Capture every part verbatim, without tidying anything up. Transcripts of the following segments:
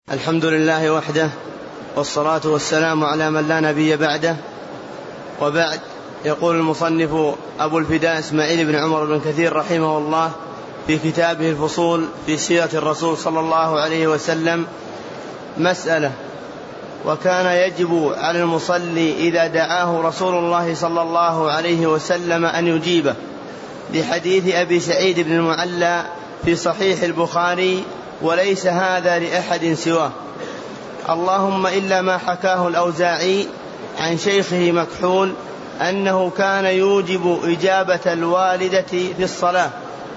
الحمد لله وحده، والصلاة والسلام على من لا نبي بعده، وبعد. يقول المصنف أبو الفداء إسماعيل بن عمر بن كثير رحمه الله في كتابه الفصول في سيرة الرسول صلى الله عليه وسلم: مسألة: وكان يجب على المصلي إذا دعاه رسول الله صلى الله عليه وسلم أن يجيبه، لحديث أبي سعيد بن المعلى في صحيح البخاري: وليس هذا لأحد سواه، اللهم إلا ما حكاه الأوزاعي عن شيخه مكحول أنه كان يوجب إجابة الوالدة في الصلاة،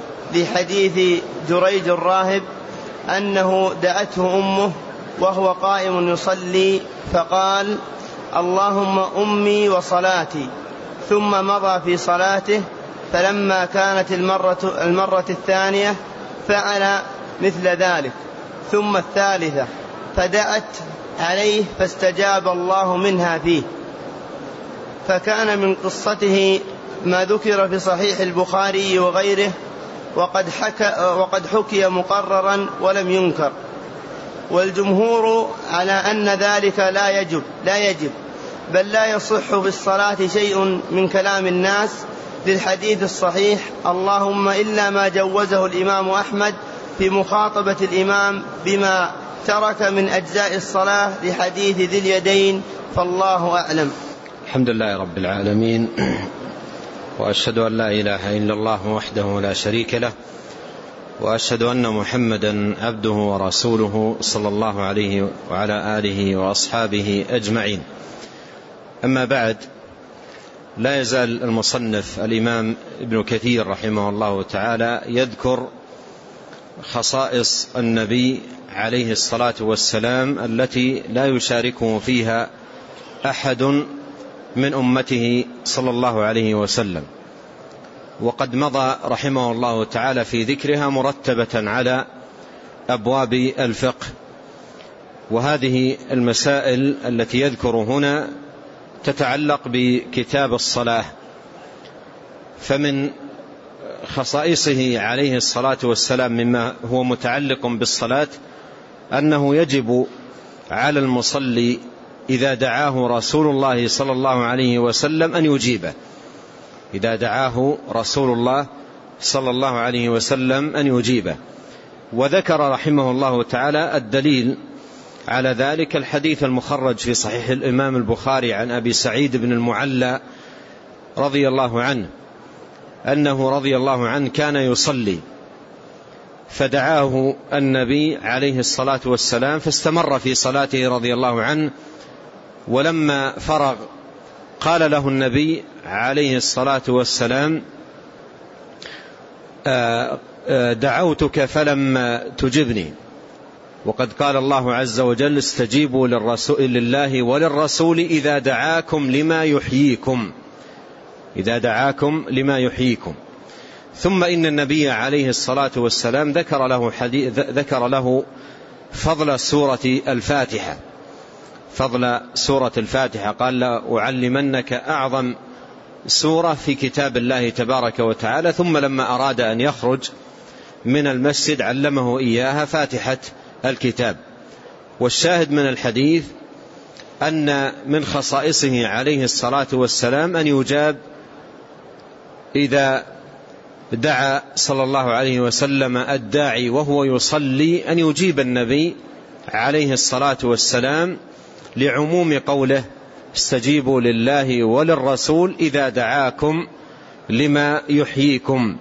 لحديث جريج الراهب أنه دعته أمه وهو قائم يصلي فقال: اللهم أمي وصلاتي، ثم مضى في صلاته، فلما كانت المرة, المرة الثانية فعل مثل ذلك، ثم الثالثة، فدعت عليه فاستجاب الله منها فيه. فكان من قصته ما ذكر في صحيح البخاري وغيره، وقد حكى, وقد حكي مقررا ولم ينكر، والجمهور على أن ذلك لا يجب, لا يجب بل لا يصح بالصلاة شيء من كلام الناس، للحديث الصحيح: اللهم إلا ما جوزه الإمام أحمد في مخاطبة الإمام بما ترك من أجزاء الصلاة، لحديث ذي اليدين، فالله أعلم. الحمد لله رب العالمين، وأشهد أن لا إله إلا الله وحده لا شريك له، وأشهد أن محمدا عبده ورسوله صلى الله عليه وعلى آله وأصحابه أجمعين. أما بعد، لا يزال المصنف الإمام ابن كثير رحمه الله تعالى يذكر خصائص النبي عليه الصلاة والسلام التي لا يشاركه فيها أحد من أمته صلى الله عليه وسلم، وقد مضى رحمه الله تعالى في ذكرها مرتبة على أبواب الفقه. وهذه المسائل التي يذكر هنا تتعلق بكتاب الصلاة. فمن خصائصه عليه الصلاة والسلام مما هو متعلق بالصلاة أنه يجب على المصلي إذا دعاه رسول الله صلى الله عليه وسلم أن يجيبه، إذا دعاه رسول الله صلى الله عليه وسلم أن يجيبه. وذكر رحمه الله تعالى الدليل على ذلك الحديث المخرج في صحيح الإمام البخاري عن أبي سعيد بن المعلى رضي الله عنه أنه رضي الله عنه كان يصلي، فدعاه النبي عليه الصلاة والسلام فاستمر في صلاته رضي الله عنه، ولما فرغ قال له النبي عليه الصلاة والسلام: دعوتك فلم تجبني، وقد قال الله عز وجل: استجيبوا للرسول لله وللرسول إذا دعاكم لما يحييكم، إذا دعاكم لما يحييكم. ثم إن النبي عليه الصلاة والسلام ذكر له حديث ذكر له فضل سورة الفاتحة، فضل سورة الفاتحة، قال: لأعلمنك أعظم سورة في كتاب الله تبارك وتعالى. ثم لما أراد أن يخرج من المسجد علمه إياها فاتحة الكتاب. والشاهد من الحديث أن من خصائصه عليه الصلاة والسلام أن يجاب إذا دعا صلى الله عليه وسلم الداعي وهو يصلي، أن يجيب النبي عليه الصلاة والسلام، لعموم قوله: استجيبوا لله وللرسول إذا دعاكم لما يحييكم.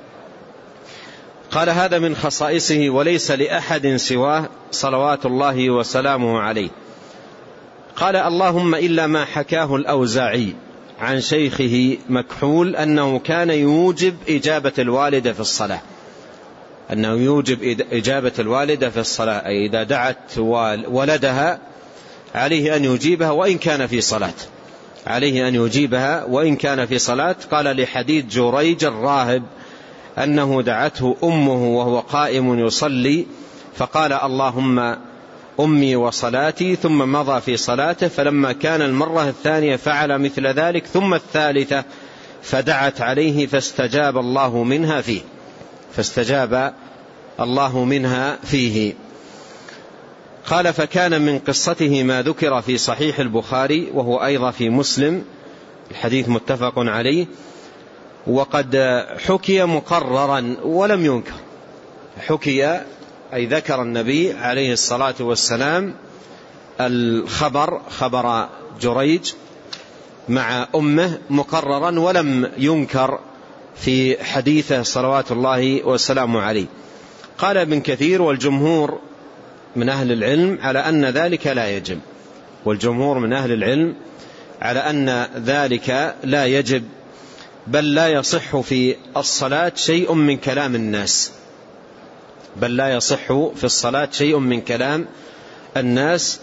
قال: هذا من خصائصه وليس لأحد سواه صلوات الله وسلامه عليه. قال: اللهم إلا ما حكاه الأوزاعي عن شيخه مكحول أنه كان يوجب إجابة الوالدة في الصلاة، أنه يوجب إجابة الوالدة في الصلاة، أي إذا دعت ولدها عليه أن يجيبها وإن كان في صلاة، عليه أن يجيبها وإن كان في صلاة. قال: لحديث جريج الراهب أنه دعته أمه وهو قائم يصلي فقال: اللهم أمي وصلاتي، ثم مضى في صلاته، فلما كان المرة الثانية فعل مثل ذلك، ثم الثالثة، فدعت عليه فاستجاب الله منها فيه، فاستجاب الله منها فيه. قال: فكان من قصته ما ذكر في صحيح البخاري وهو أيضا في مسلم، الحديث متفق عليه، وقد حكي مقررا ولم ينكر. حكي أي ذكر النبي عليه الصلاة والسلام الخبر، خبر جريج مع أمه، مقررا ولم ينكر في حديثه صلوات الله والسلام عليه. قال ابن كثير: والجمهور من أهل العلم على أن ذلك لا يجب، والجمهور من أهل العلم على أن ذلك لا يجب، بل لا يصح في الصلاة شيء من كلام الناس، بل لا يصح في الصلاة شيء من كلام الناس.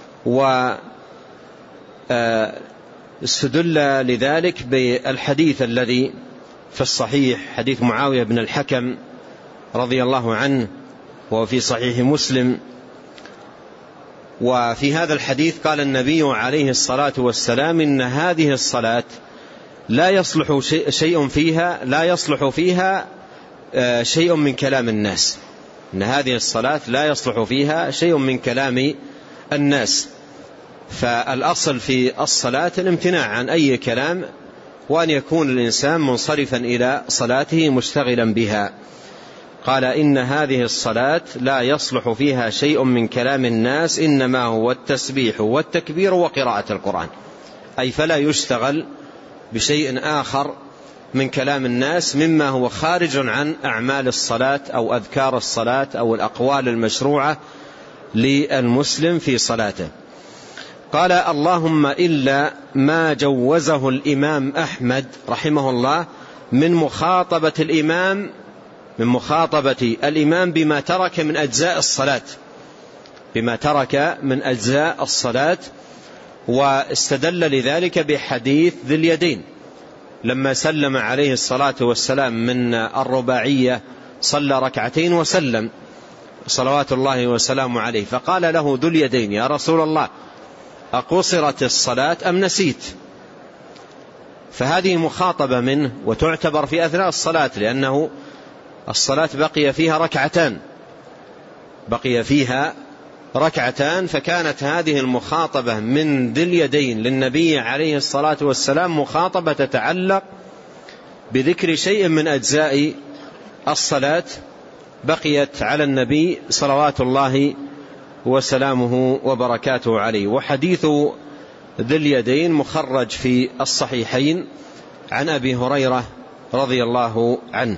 واستدل لذلك بالحديث الذي في الصحيح، حديث معاوية بن الحكم رضي الله عنه، وفي صحيح مسلم. وفي هذا الحديث قال النبي عليه الصلاة والسلام: إن هذه الصلاة لا يصلح شيء فيها لا يصلح فيها شيء من كلام الناس، إن هذه الصلاة لا يصلح فيها شيء من كلام الناس. فالأصل في الصلاة الامتناع عن أي كلام، وأن يكون الإنسان منصرفا إلى صلاته مشتغلا بها. قال: إن هذه الصلاة لا يصلح فيها شيء من كلام الناس، إنما هو التسبيح والتكبير وقراءة القرآن، أي فلا يشتغل بشيء آخر من كلام الناس مما هو خارج عن أعمال الصلاة أو أذكار الصلاة أو الأقوال المشروعة للمسلم في صلاته. قال: اللهم إلا ما جوزه الإمام أحمد رحمه الله من مخاطبة الإمام من مخاطبة الإمام بما ترك من أجزاء الصلاة بما ترك من أجزاء الصلاة واستدل لذلك بحديث ذي اليدين لما سلم عليه الصلاة والسلام من الرباعية، صلى ركعتين وسلم صلوات الله وسلامه عليه، فقال له ذو اليدين: يا رسول الله، أقصرت الصلاة أم نسيت؟ فهذه مخاطبة منه وتعتبر في أثناء الصلاة، لأنه الصلاة بقي فيها ركعتان بقي فيها ركعتان فكانت هذه المخاطبة من ذي اليدين للنبي عليه الصلاة والسلام مخاطبة تتعلق بذكر شيء من أجزاء الصلاة بقيت على النبي صلوات الله وسلامه وبركاته عليه. وحديث ذي اليدين مخرج في الصحيحين عن أبي هريرة رضي الله عنه.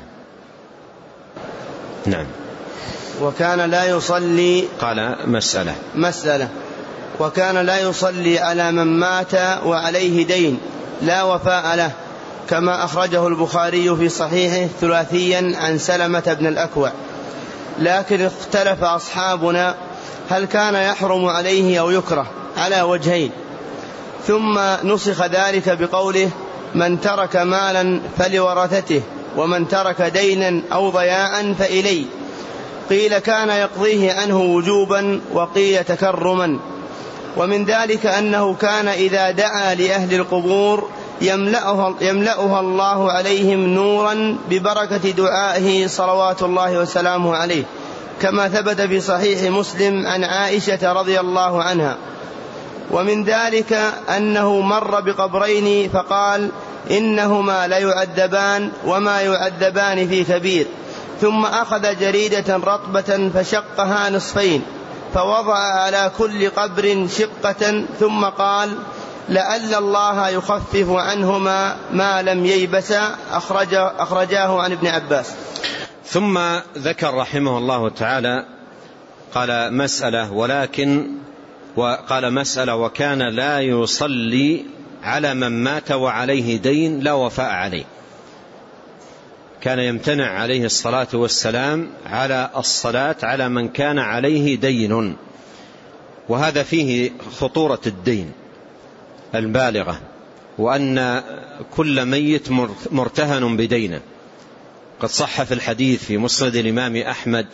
نعم. وكان لا يصلي قال مسألة مسألة وكان لا يصلي على من مات وعليه دين لا وفاء له، كما أخرجه البخاري في صحيحه ثلاثيا عن سلمة بن الأكوع. لكن اختلف أصحابنا هل كان يحرم عليه أو يكره على وجهين، ثم نسخ ذلك بقوله: من ترك مالا فلورثته، ومن ترك دينا أو ضياعا فإلي. قيل كان يقضيه عنه وجوبا، وقيل تكرما. ومن ذلك أنه كان إذا دعا لأهل القبور يملأها, يملأها الله عليهم نورا ببركة دعائه صلوات الله وسلامه عليه، كما ثبت في صحيح مسلم عن عائشة رضي الله عنها. ومن ذلك أنه مر بقبرين فقال: إنهما ليعذبان وما يعذبان في كبير، ثم أخذ جريدة رطبة فشقها نصفين فوضع على كل قبر شقة، ثم قال: لعل الله يخفف عنهما ما لم ييبسا. أخرجاه عن ابن عباس. ثم ذكر رحمه الله تعالى قال مسألة ولكن وقال مسألة وكان لا يصلي على من مات وعليه دين لا وفاء عليه. كان يمتنع عليه الصلاة والسلام على الصلاة على من كان عليه دين، وهذا فيه خطورة الدين البالغة، وأن كل ميت مرتهن بدينه. قد صح في الحديث في مسند الإمام أحمد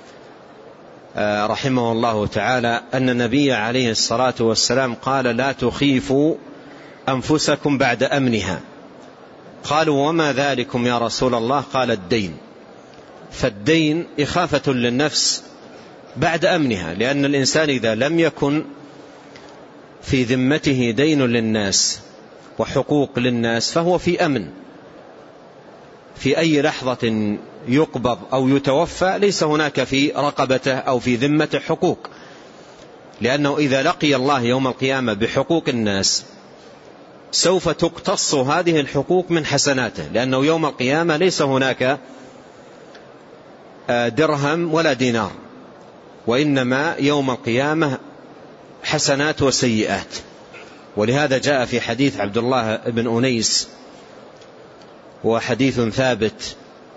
رحمه الله تعالى أن النبي عليه الصلاة والسلام قال: لا تخيفوا أنفسكم بعد أمنها. قالوا: وما ذلكم يا رسول الله؟ قال: الدين. فالدين إخافة للنفس بعد أمنها، لأن الإنسان إذا لم يكن في ذمته دين للناس وحقوق للناس فهو في أمن. في أي لحظة يقبض أو يتوفى ليس هناك في رقبته أو في ذمته حقوق، لأنه إذا لقي الله يوم القيامة بحقوق الناس سوف تقتص هذه الحقوق من حسناته، لأنه يوم القيامة ليس هناك درهم ولا دينار، وإنما يوم القيامة حسنات وسيئات. ولهذا جاء في حديث عبد الله بن أنيس وحديث ثابت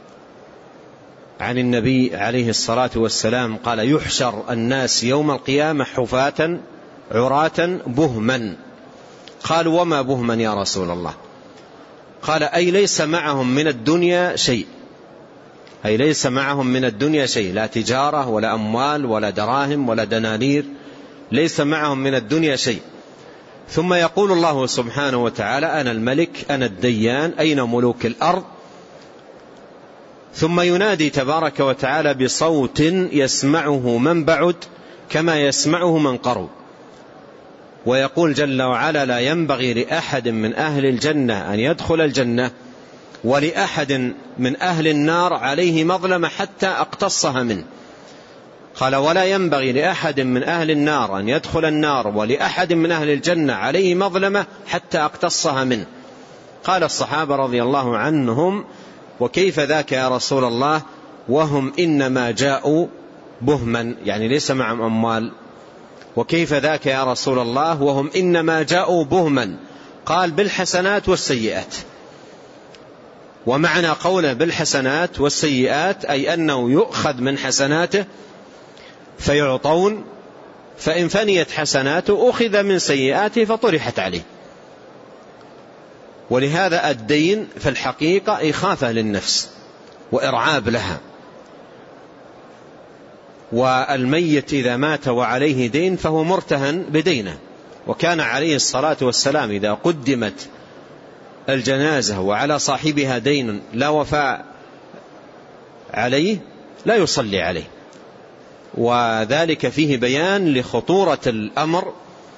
عن النبي عليه الصلاة والسلام قال: يحشر الناس يوم القيامة حفاة عراة بهما. قالوا: وما بهما يا رسول الله؟ قال: أي ليس معهم من الدنيا شيء، أي ليس معهم من الدنيا شيء، لا تجارة ولا أموال ولا دراهم ولا دنانير، ليس معهم من الدنيا شيء. ثم يقول الله سبحانه وتعالى: أنا الملك أنا الديان أين ملوك الأرض؟ ثم ينادي تبارك وتعالى بصوت يسمعه من بعد كما يسمعه من قرب، ويقول جل وعلا: لا ينبغي لأحد من أهل الجنة أن يدخل الجنة ولأحد من أهل النار عليه مظلمة حتى أقتصها منه. قال: ولا ينبغي لأحد من أهل النار أن يدخل النار ولأحد من أهل الجنة عليه مظلمة حتى أقتصها منه. قال الصحابة رضي الله عنهم: وكيف ذاك يا رسول الله وهم إنما جاءوا بهما، يعني ليس معهم أموال. وكيف ذاك يا رسول الله وهم إنما جاءوا بهما؟ قال: بالحسنات والسيئات. ومعنى قوله بالحسنات والسيئات أي أنه يؤخذ من حسناته فيعطون، فإن فنيت حسناته أخذ من سيئاته فطرحت عليه. ولهذا الدين في الحقيقة إخافة للنفس وإرعاب لها. والميت إذا مات وعليه دين فهو مرتهن بدينه. وكان عليه الصلاة والسلام إذا قدمت الجنازة وعلى صاحبها دين لا وفاء عليه لا يصلي عليه، وذلك فيه بيان لخطورة الأمر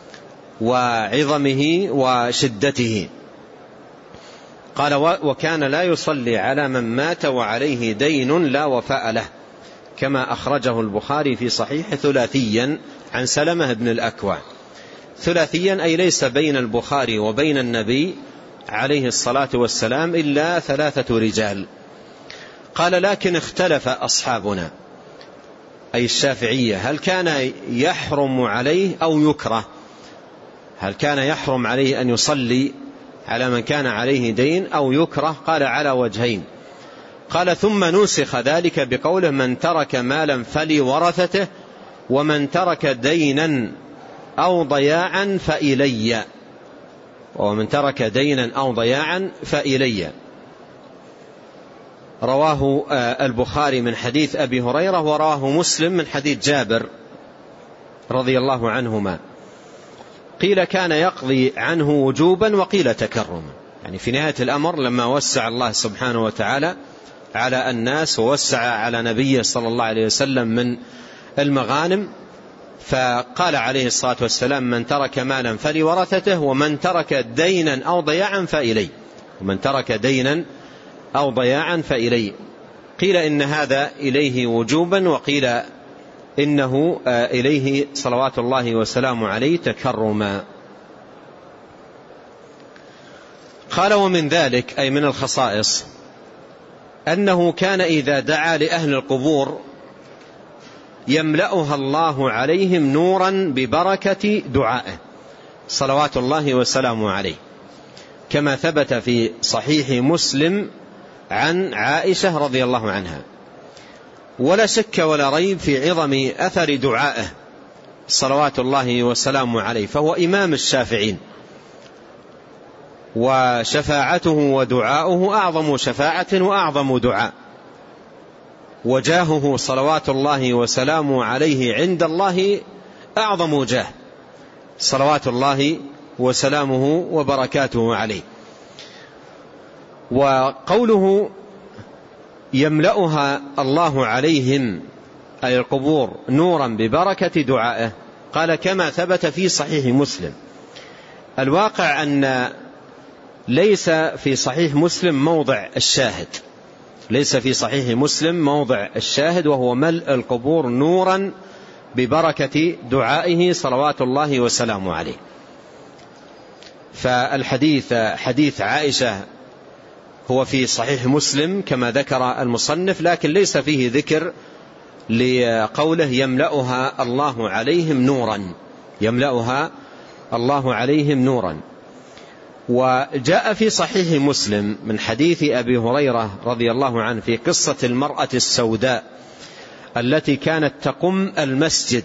وعظمه وشدته. قال: وكان لا يصلي على من مات وعليه دين لا وفاء له، كما أخرجه البخاري في صحيح ثلاثيا عن سلمة بن الأكوع. ثلاثيا أي ليس بين البخاري وبين النبي عليه الصلاة والسلام إلا ثلاثة رجال. قال: لكن اختلف أصحابنا أي الشافعية هل كان يحرم عليه أو يكره؟ هل كان يحرم عليه أن يصلي على من كان عليه دين أو يكره؟ قال: على وجهين. قال: ثم نسخ ذلك بقوله: من ترك مالا فلورثته ومن ترك دينا أو ضياعا فإلي، ومن ترك دينا أو ضياعا فإلي. رواه البخاري من حديث أبي هريرة، ورواه مسلم من حديث جابر رضي الله عنهما. قيل كان يقضي عنه وجوبا وقيل تكرما، يعني في نهاية الأمر لما وسع الله سبحانه وتعالى على الناس ووسع على نبيه صلى الله عليه وسلم من المغانم، فقال عليه الصلاة والسلام: من ترك مالا فلورثته ومن ترك دينا أو ضياعا فإلي، ومن ترك دينا أو ضياعا فإلي. قيل إن هذا إليه وجوبا، وقيل إنه إليه صلوات الله وسلامه عليه تكرما. قال: ومن ذلك أي من الخصائص أنه كان إذا دعا لأهل القبور يملأها الله عليهم نورا ببركة دعائه صلوات الله وسلامه عليه، كما ثبت في صحيح مسلم عن عائشة رضي الله عنها. ولا شك ولا ريب في عظم أثر دعائه صلوات الله وسلامه عليه، فهو إمام الشافعين، وشفاعته ودعاؤه أعظم شفاعة وأعظم دعاء، وجاهه صلوات الله وسلامه عليه عند الله أعظم جاه صلوات الله وسلامه وبركاته عليه. وقوله يملأها الله عليهم أي القبور نورا ببركة دعائه؟ قال كما ثبت في صحيح مسلم. الواقع أن ليس في صحيح مسلم موضع الشاهد، ليس في صحيح مسلم موضع الشاهد وهو ملء القبور نورا ببركة دعائه صلوات الله وسلامه عليه. فالحديث حديث عائشة هو في صحيح مسلم كما ذكر المصنف، لكن ليس فيه ذكر لقوله يملأها الله عليهم نورا، يملأها الله عليهم نورا. وجاء في صحيح مسلم من حديث أبي هريرة رضي الله عنه في قصة المرأة السوداء التي كانت تقم المسجد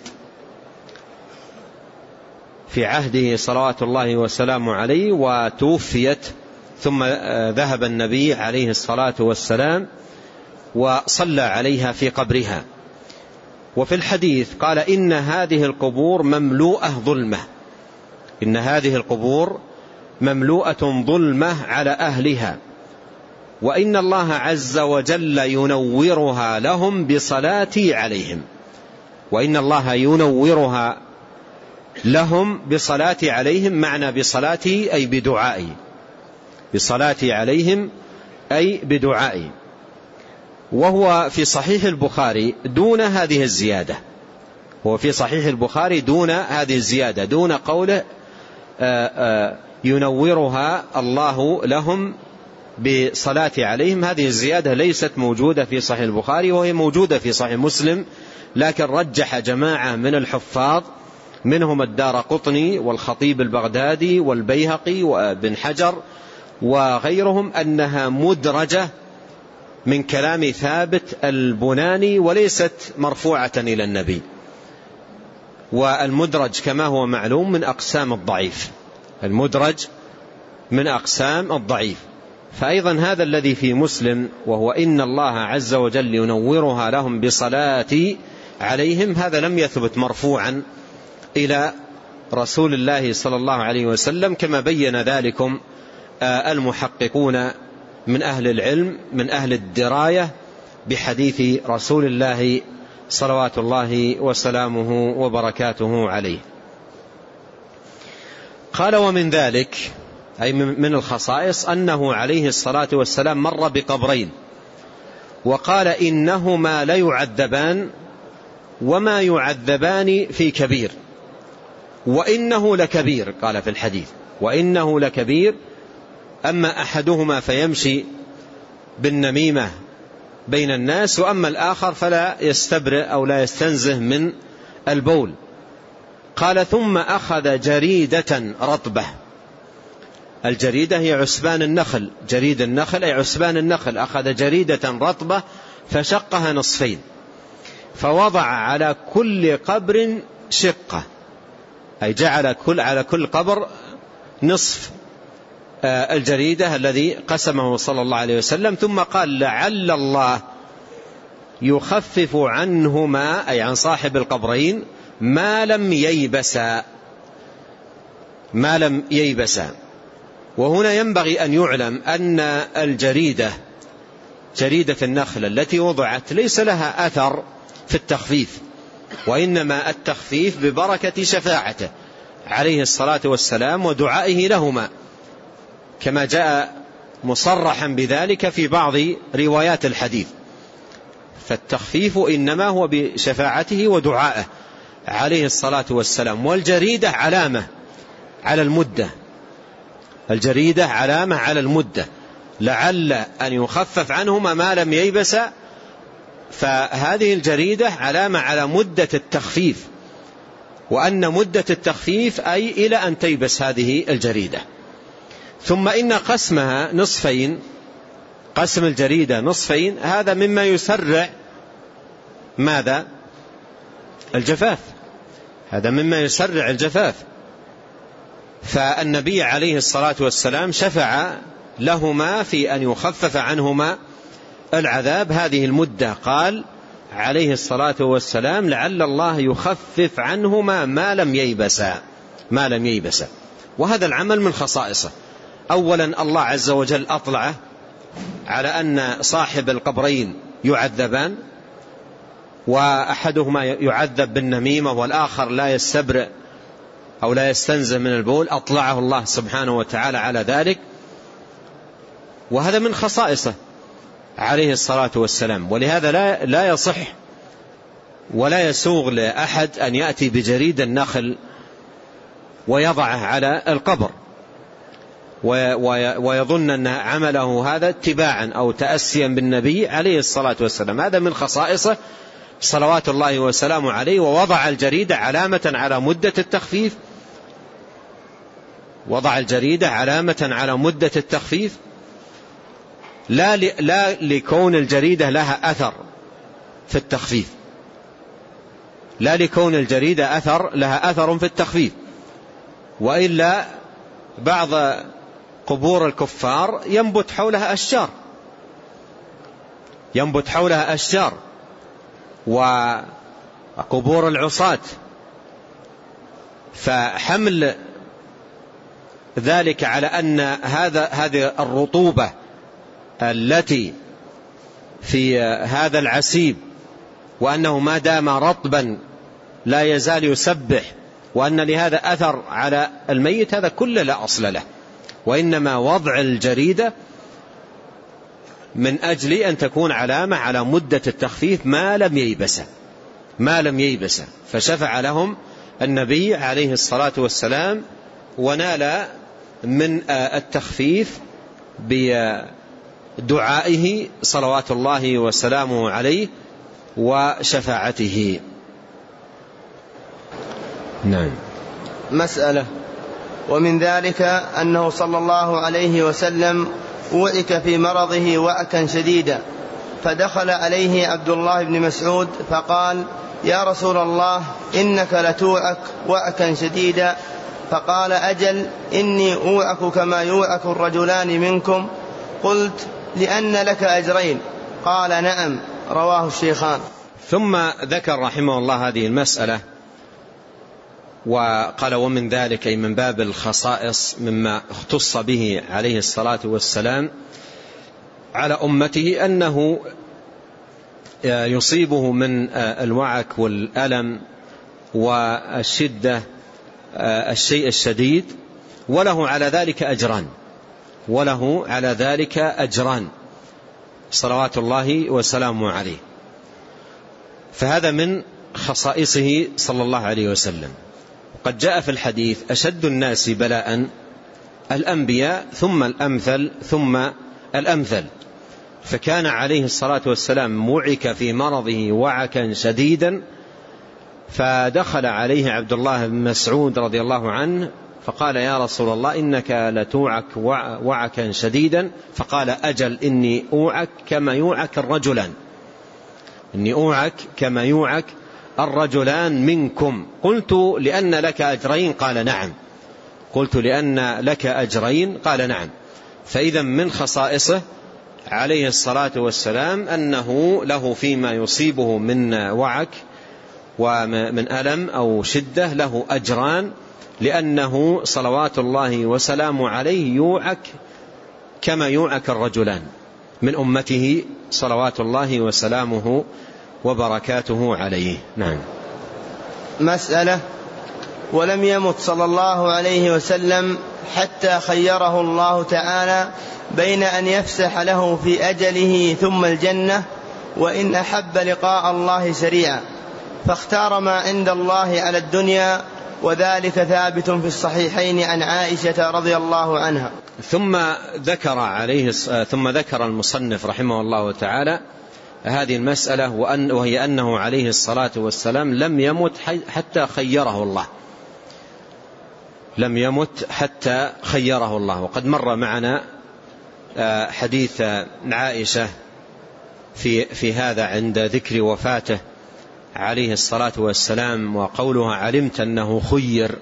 في عهده صلوات الله وسلامه عليه، وتوفيت ثم ذهب النبي عليه الصلاة والسلام وصلى عليها في قبرها. وفي الحديث قال إن هذه القبور مملوءة ظلمة، إن هذه القبور مملوءة ظلمة على أهلها، وإن الله عز وجل ينورها لهم بصلاتي عليهم، وإن الله ينورها لهم بصلاتي عليهم، معنى بصلاتي أي بدعائي، بصلاتي عليهم أي بدعائي. وهو في صحيح البخاري دون هذه الزيادة، هو في صحيح البخاري دون هذه الزيادة، دون قوله آآ آآ ينورها الله لهم بصلاتي عليهم. هذه الزيادة ليست موجودة في صحيح البخاري، وهي موجودة في صحيح مسلم، لكن رجح جماعة من الحفاظ منهم الدارقطني والخطيب البغدادي والبيهقي وابن حجر وغيرهم أنها مدرجة من كلام ثابت البناني وليست مرفوعة إلى النبي. والمدرج كما هو معلوم من أقسام الضعيف، المدرج من أقسام الضعيف. فأيضا هذا الذي في مسلم وهو إن الله عز وجل ينورها لهم بصلاتي عليهم، هذا لم يثبت مرفوعا إلى رسول الله صلى الله عليه وسلم، كما بين ذلكم المحققون من أهل العلم من أهل الدراية بحديث رسول الله صلوات الله وسلامه وبركاته عليه. قال ومن ذلك أي من الخصائص أنه عليه الصلاة والسلام مر بقبرين وقال إنهما لا يعذبان وما يعذبان في كبير وإنه لكبير، قال في الحديث وإنه لكبير، أما أحدهما فيمشي بالنميمة بين الناس، وأما الآخر فلا يستبرئ أو لا يستنزه من البول. قال ثم أخذ جريدة رطبة، الجريدة هي عسبان النخل، جريد النخل أي عسبان النخل، أخذ جريدة رطبة فشقها نصفين فوضع على كل قبر شقة، أي جعل كل على كل قبر نصف الجريدة الذي قسمه صلى الله عليه وسلم، ثم قال لعل الله يخفف عنهما أي عن صاحب القبرين ما لم ييبسا، ما لم ييبسا. وهنا ينبغي أن يعلم أن الجريدة جريدة النخل التي وضعت ليس لها أثر في التخفيف، وإنما التخفيف ببركة شفاعته عليه الصلاة والسلام ودعائه لهما، كما جاء مصرحا بذلك في بعض روايات الحديث. فالتخفيف إنما هو بشفاعته ودعائه عليه الصلاة والسلام. والجريدة علامة على المدة، الجريدة علامة على المدة، لعل أن يخفف عنهما ما لم ييبس، فهذه الجريدة علامة على مدة التخفيف، وأن مدة التخفيف أي إلى أن تيبس هذه الجريدة. ثم إن قسمها نصفين، قسم الجريدة نصفين، هذا مما يسرع ماذا؟ الجفاف، هذا مما يسرع الجفاف. فالنبي عليه الصلاة والسلام شفع لهما في أن يخفف عنهما العذاب هذه المدة، قال عليه الصلاة والسلام لعل الله يخفف عنهما ما لم ييبسا، ما لم ييبسا. وهذا العمل من خصائصه. أولا الله عز وجل أطلع على أن صاحب القبرين يعذبان، وأحدهما يعذب بالنميمة والآخر لا يستبرئ أو لا يستنزه من البول، أطلعه الله سبحانه وتعالى على ذلك، وهذا من خصائصه عليه الصلاة والسلام. ولهذا لا, لا يصح ولا يسوغ لأحد أن يأتي بجريد النخل ويضعه على القبر ويظن أن عمله هذا اتباعا أو تأسيا بالنبي عليه الصلاة والسلام. هذا من خصائصه صلوات الله وسلامه عليه. ووضع الجريدة علامة على مدة التخفيف وضع الجريدة علامة على مدة التخفيف لا, لا لكون الجريدة لها أثر في التخفيف، لا لكون الجريدة أثر لها أثر في التخفيف، وإلا بعض قبور الكفار ينبت حولها أشجار ينبت حولها أشجار وقبور العصاة، فحمل ذلك على أن هذا هذه الرطوبة التي في هذا العسيب وأنه ما دام رطبا لا يزال يسبح وأن لهذا أثر على الميت، هذا كله لا أصل له. وإنما وضع الجريدة من أجل أن تكون علامة على مدة التخفيف ما لم ييبس ما لم ييبس فشفع لهم النبي عليه الصلاة والسلام ونال من التخفيف بدعائه صلوات الله وسلامه عليه وشفاعته. نعم. مسألة. ومن ذلك أنه صلى الله عليه وسلم وعك في مرضه وعكا شديدا، فدخل عليه عبد الله بن مسعود فقال: يا رسول الله، إنك لتوعك وعكا شديدا. فقال: أجل، إني أوعك كما يوعك الرجلان منكم. قلت: لأن لك أجرين. قال: نعم. رواه الشيخان. ثم ذكر رحمه الله هذه المسألة وقال: ومن ذلك أي من باب الخصائص مما اختص به عليه الصلاة والسلام على أمته أنه يصيبه من الوعك والألم والشدة الشيء الشديد، وله على ذلك أجران وله على ذلك أجران صلوات الله وسلامه عليه. فهذا من خصائصه صلى الله عليه وسلم. قد جاء في الحديث: أشد الناس بلاء الأنبياء ثم الأمثل ثم الأمثل. فكان عليه الصلاة والسلام موعك في مرضه وعكا شديدا، فدخل عليه عبد الله بن مسعود رضي الله عنه فقال: يا رسول الله، إنك لتوعك وعكا شديدا. فقال: أجل، إني أوعك كما يوعك الرجلان إني أوعك كما يوعك الرجلان منكم. قلت: لأن لك أجرين. قال: نعم. قلت: لأن لك أجرين. قال: نعم. فإذا من خصائصه عليه الصلاة والسلام أنه له فيما يصيبه من وعك ومن ألم أو شدة له أجران، لأنه صلوات الله وسلامه عليه يوعك كما يوعك الرجلان من أمته صلوات الله وسلامه وبركاته عليه. نعم. مسألة. ولم يمت صلى الله عليه وسلم حتى خيره الله تعالى بين أن يفسح له في أجله ثم الجنة، وإن أحب لقاء الله سريعا، فاختار ما عند الله على الدنيا، وذلك ثابت في الصحيحين عن عائشة رضي الله عنها. ثم ذكر عليه ثم ذكر المصنف رحمه الله تعالى هذه المسألة، وأن وهي أنه عليه الصلاة والسلام لم يمت حتى خيره الله لم يمت حتى خيره الله. وقد مر معنا حديث عائشة في في هذا عند ذكر وفاته عليه الصلاة والسلام، وقولها: علمت أنه خير،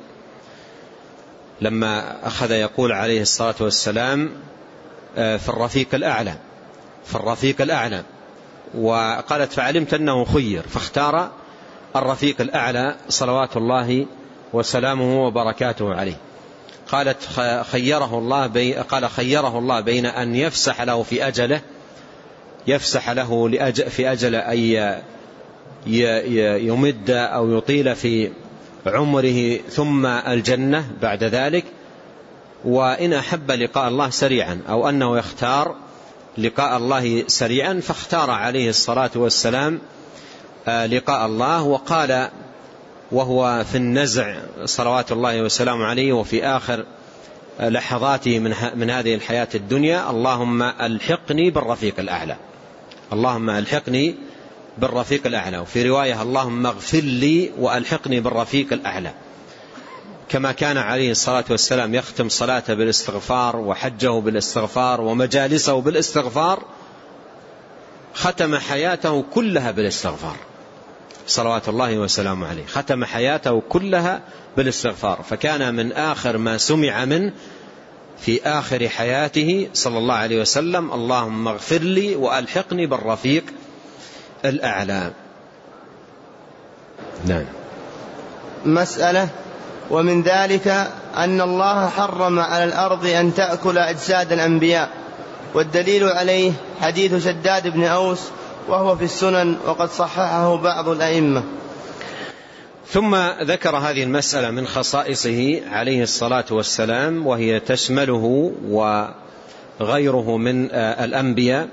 لما أخذ يقول عليه الصلاة والسلام في الرفيق الأعلى في الرفيق الأعلى وقالت: فعلمت أنه خير، فاختار الرفيق الأعلى صلوات الله وسلامه وبركاته عليه. قالت: خيره الله بي قال خيره الله بين أن يفسح له في أجله يفسح له في أجل أي يمد أو يطيل في عمره ثم الجنة بعد ذلك، وإن أحب لقاء الله سريعا أو أنه يختار لقاء الله سريعا فاختار عليه الصلاة والسلام لقاء الله. وقال وهو في النزع صلوات الله وسلامه عليه وفي آخر لحظاته من هذه الحياة الدنيا: اللهم ألحقني بالرفيق الأعلى، اللهم ألحقني بالرفيق الأعلى. وفي رواية: اللهم اغفر لي وألحقني بالرفيق الأعلى. كما كان عليه الصلاة والسلام يختم صلاته بالاستغفار وحجه بالاستغفار ومجالسه بالاستغفار، ختم حياته كلها بالاستغفار صلوات الله وسلامه عليه، ختم حياته كلها بالاستغفار. فكان من آخر ما سمع منه في آخر حياته صلى الله عليه وسلم: اللهم اغفر لي وألحقني بالرفيق الأعلى. نعم. مسألة: ومن ذلك أن الله حرم على الأرض أن تأكل أجساد الأنبياء، والدليل عليه حديث شداد بن أوس وهو في السنن وقد صححه بعض الأئمة. ثم ذكر هذه المسألة من خصائصه عليه الصلاة والسلام، وهي تشمله وغيره من الأنبياء،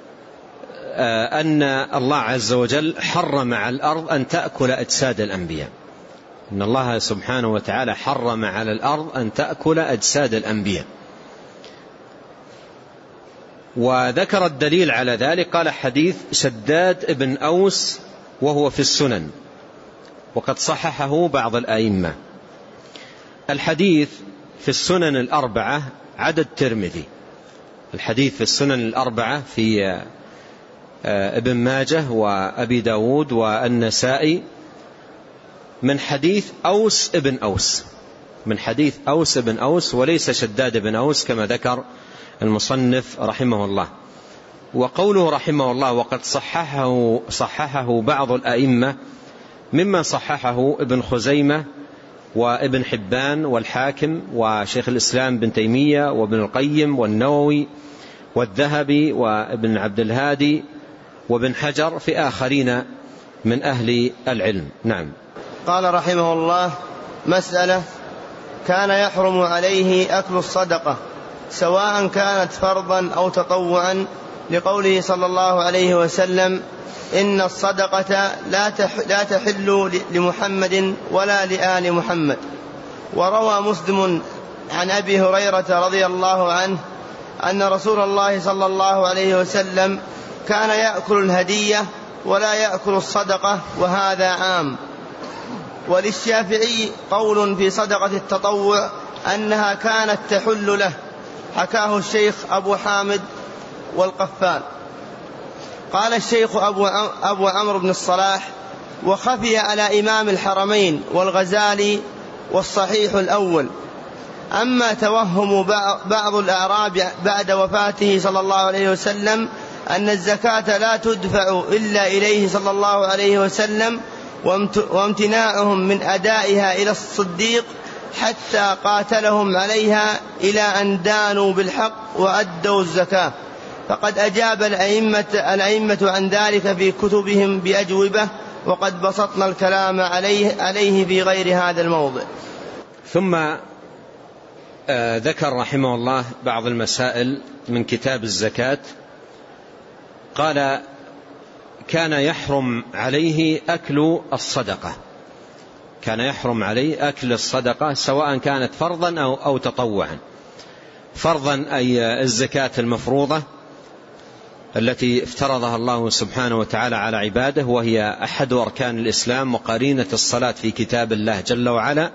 أن الله عز وجل حرم على الأرض أن تأكل أجساد الأنبياء. إن الله سبحانه وتعالى حرم على الأرض أن تأكل أجساد الأنبياء. وذكر الدليل على ذلك، قال: حديث شداد بن أوس وهو في السنن وقد صححه بعض الأئمة. الحديث في السنن الأربعة عدد ترمذي، الحديث في السنن الأربعة في ابن ماجه وأبي داود والنسائي من حديث أوس ابن أوس، من حديث أوس ابن أوس وليس شداد بن أوس كما ذكر المصنف رحمه الله. وقوله رحمه الله وقد صححه, صححه بعض الأئمة، مما صححه ابن خزيمة وابن حبان والحاكم وشيخ الإسلام بن تيمية وابن القيم والنووي والذهبي وابن عبد الهادي وابن حجر في آخرين من أهل العلم. نعم. قال رحمه الله: مسألة: كان يحرم عليه أكل الصدقة سواء كانت فرضا أو تطوعا، لقوله صلى الله عليه وسلم: إن الصدقة لا تحل لمحمد ولا لآل محمد. وروى مسلم عن أبي هريرة رضي الله عنه أن رسول الله صلى الله عليه وسلم كان يأكل الهدية ولا يأكل الصدقة، وهذا عام. وللشافعي قول في صدقة التطوع أنها كانت تحل له، حكاه الشيخ أبو حامد والقفال. قال الشيخ أبو, أبو عمرو بن الصلاح: وخفي على إمام الحرمين والغزالي والصحيح الأول. أما توهم بعض الأعراب بعد وفاته صلى الله عليه وسلم أن الزكاة لا تدفع إلا إليه صلى الله عليه وسلم، وامتناعهم من أدائها إلى الصديق حتى قاتلهم عليها إلى أن دانوا بالحق وأدوا الزكاة، فقد أجاب الأئمة, الأئمة عن ذلك في كتبهم بأجوبة، وقد بسطنا الكلام عليه, عليه في غير هذا الموضع. ثم ذكر رحمه الله بعض المسائل من كتاب الزكاة. قال: كان يحرم عليه أكل الصدقة، كان يحرم عليه أكل الصدقة سواء كانت فرضا أو, أو تطوعا. فرضا أي الزكاة المفروضة التي افترضها الله سبحانه وتعالى على عباده، وهي أحد أركان الإسلام وقرينة الصلاة في كتاب الله جل وعلا.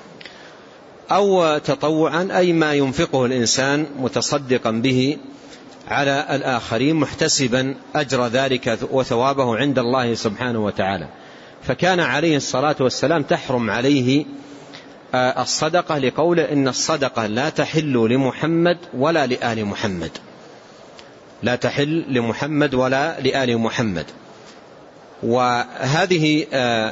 أو تطوعا أي ما ينفقه الإنسان متصدقا به على الآخرين محتسبا أجر ذلك وثوابه عند الله سبحانه وتعالى. فكان عليه الصلاة والسلام تحرم عليه الصدقة لقوله: إن الصدقة لا تحل لمحمد ولا لآل محمد، لا تحل لمحمد ولا لآل محمد. وهذه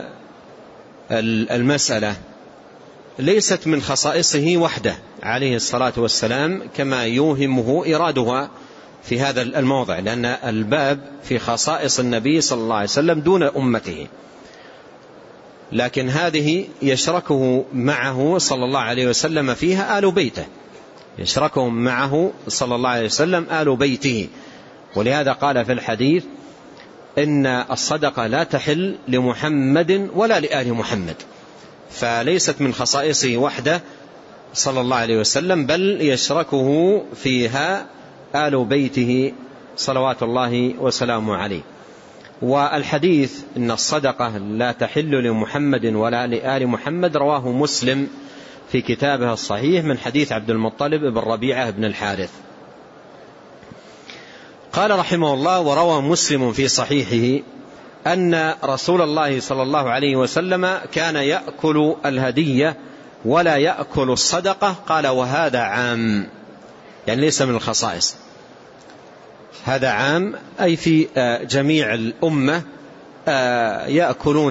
المسألة ليست من خصائصه وحده عليه الصلاة والسلام كما يوهمه إرادها في هذا الموضع، لأن الباب في خصائص النبي صلى الله عليه وسلم دون أمته، لكن هذه يشركه معه صلى الله عليه وسلم فيها آل بيته، يشركهم معه صلى الله عليه وسلم آل بيته. ولهذا قال في الحديث إن الصدقة لا تحل لمحمد ولا لآل محمد، فليست من خصائصه وحده صلى الله عليه وسلم، بل يشركه فيها آل بيته صلوات الله وسلامه عليه. والحديث إن الصدقة لا تحل لمحمد ولا لآل محمد رواه مسلم في كتابه الصحيح من حديث عبد المطلب بن ربيعة بن الحارث. قال رحمه الله: وروى مسلم في صحيحه أن رسول الله صلى الله عليه وسلم كان يأكل الهدية ولا يأكل الصدقة. قال: وهذا عام، يعني ليس من الخصائص، هذا عام أي في جميع الأمة يأكلون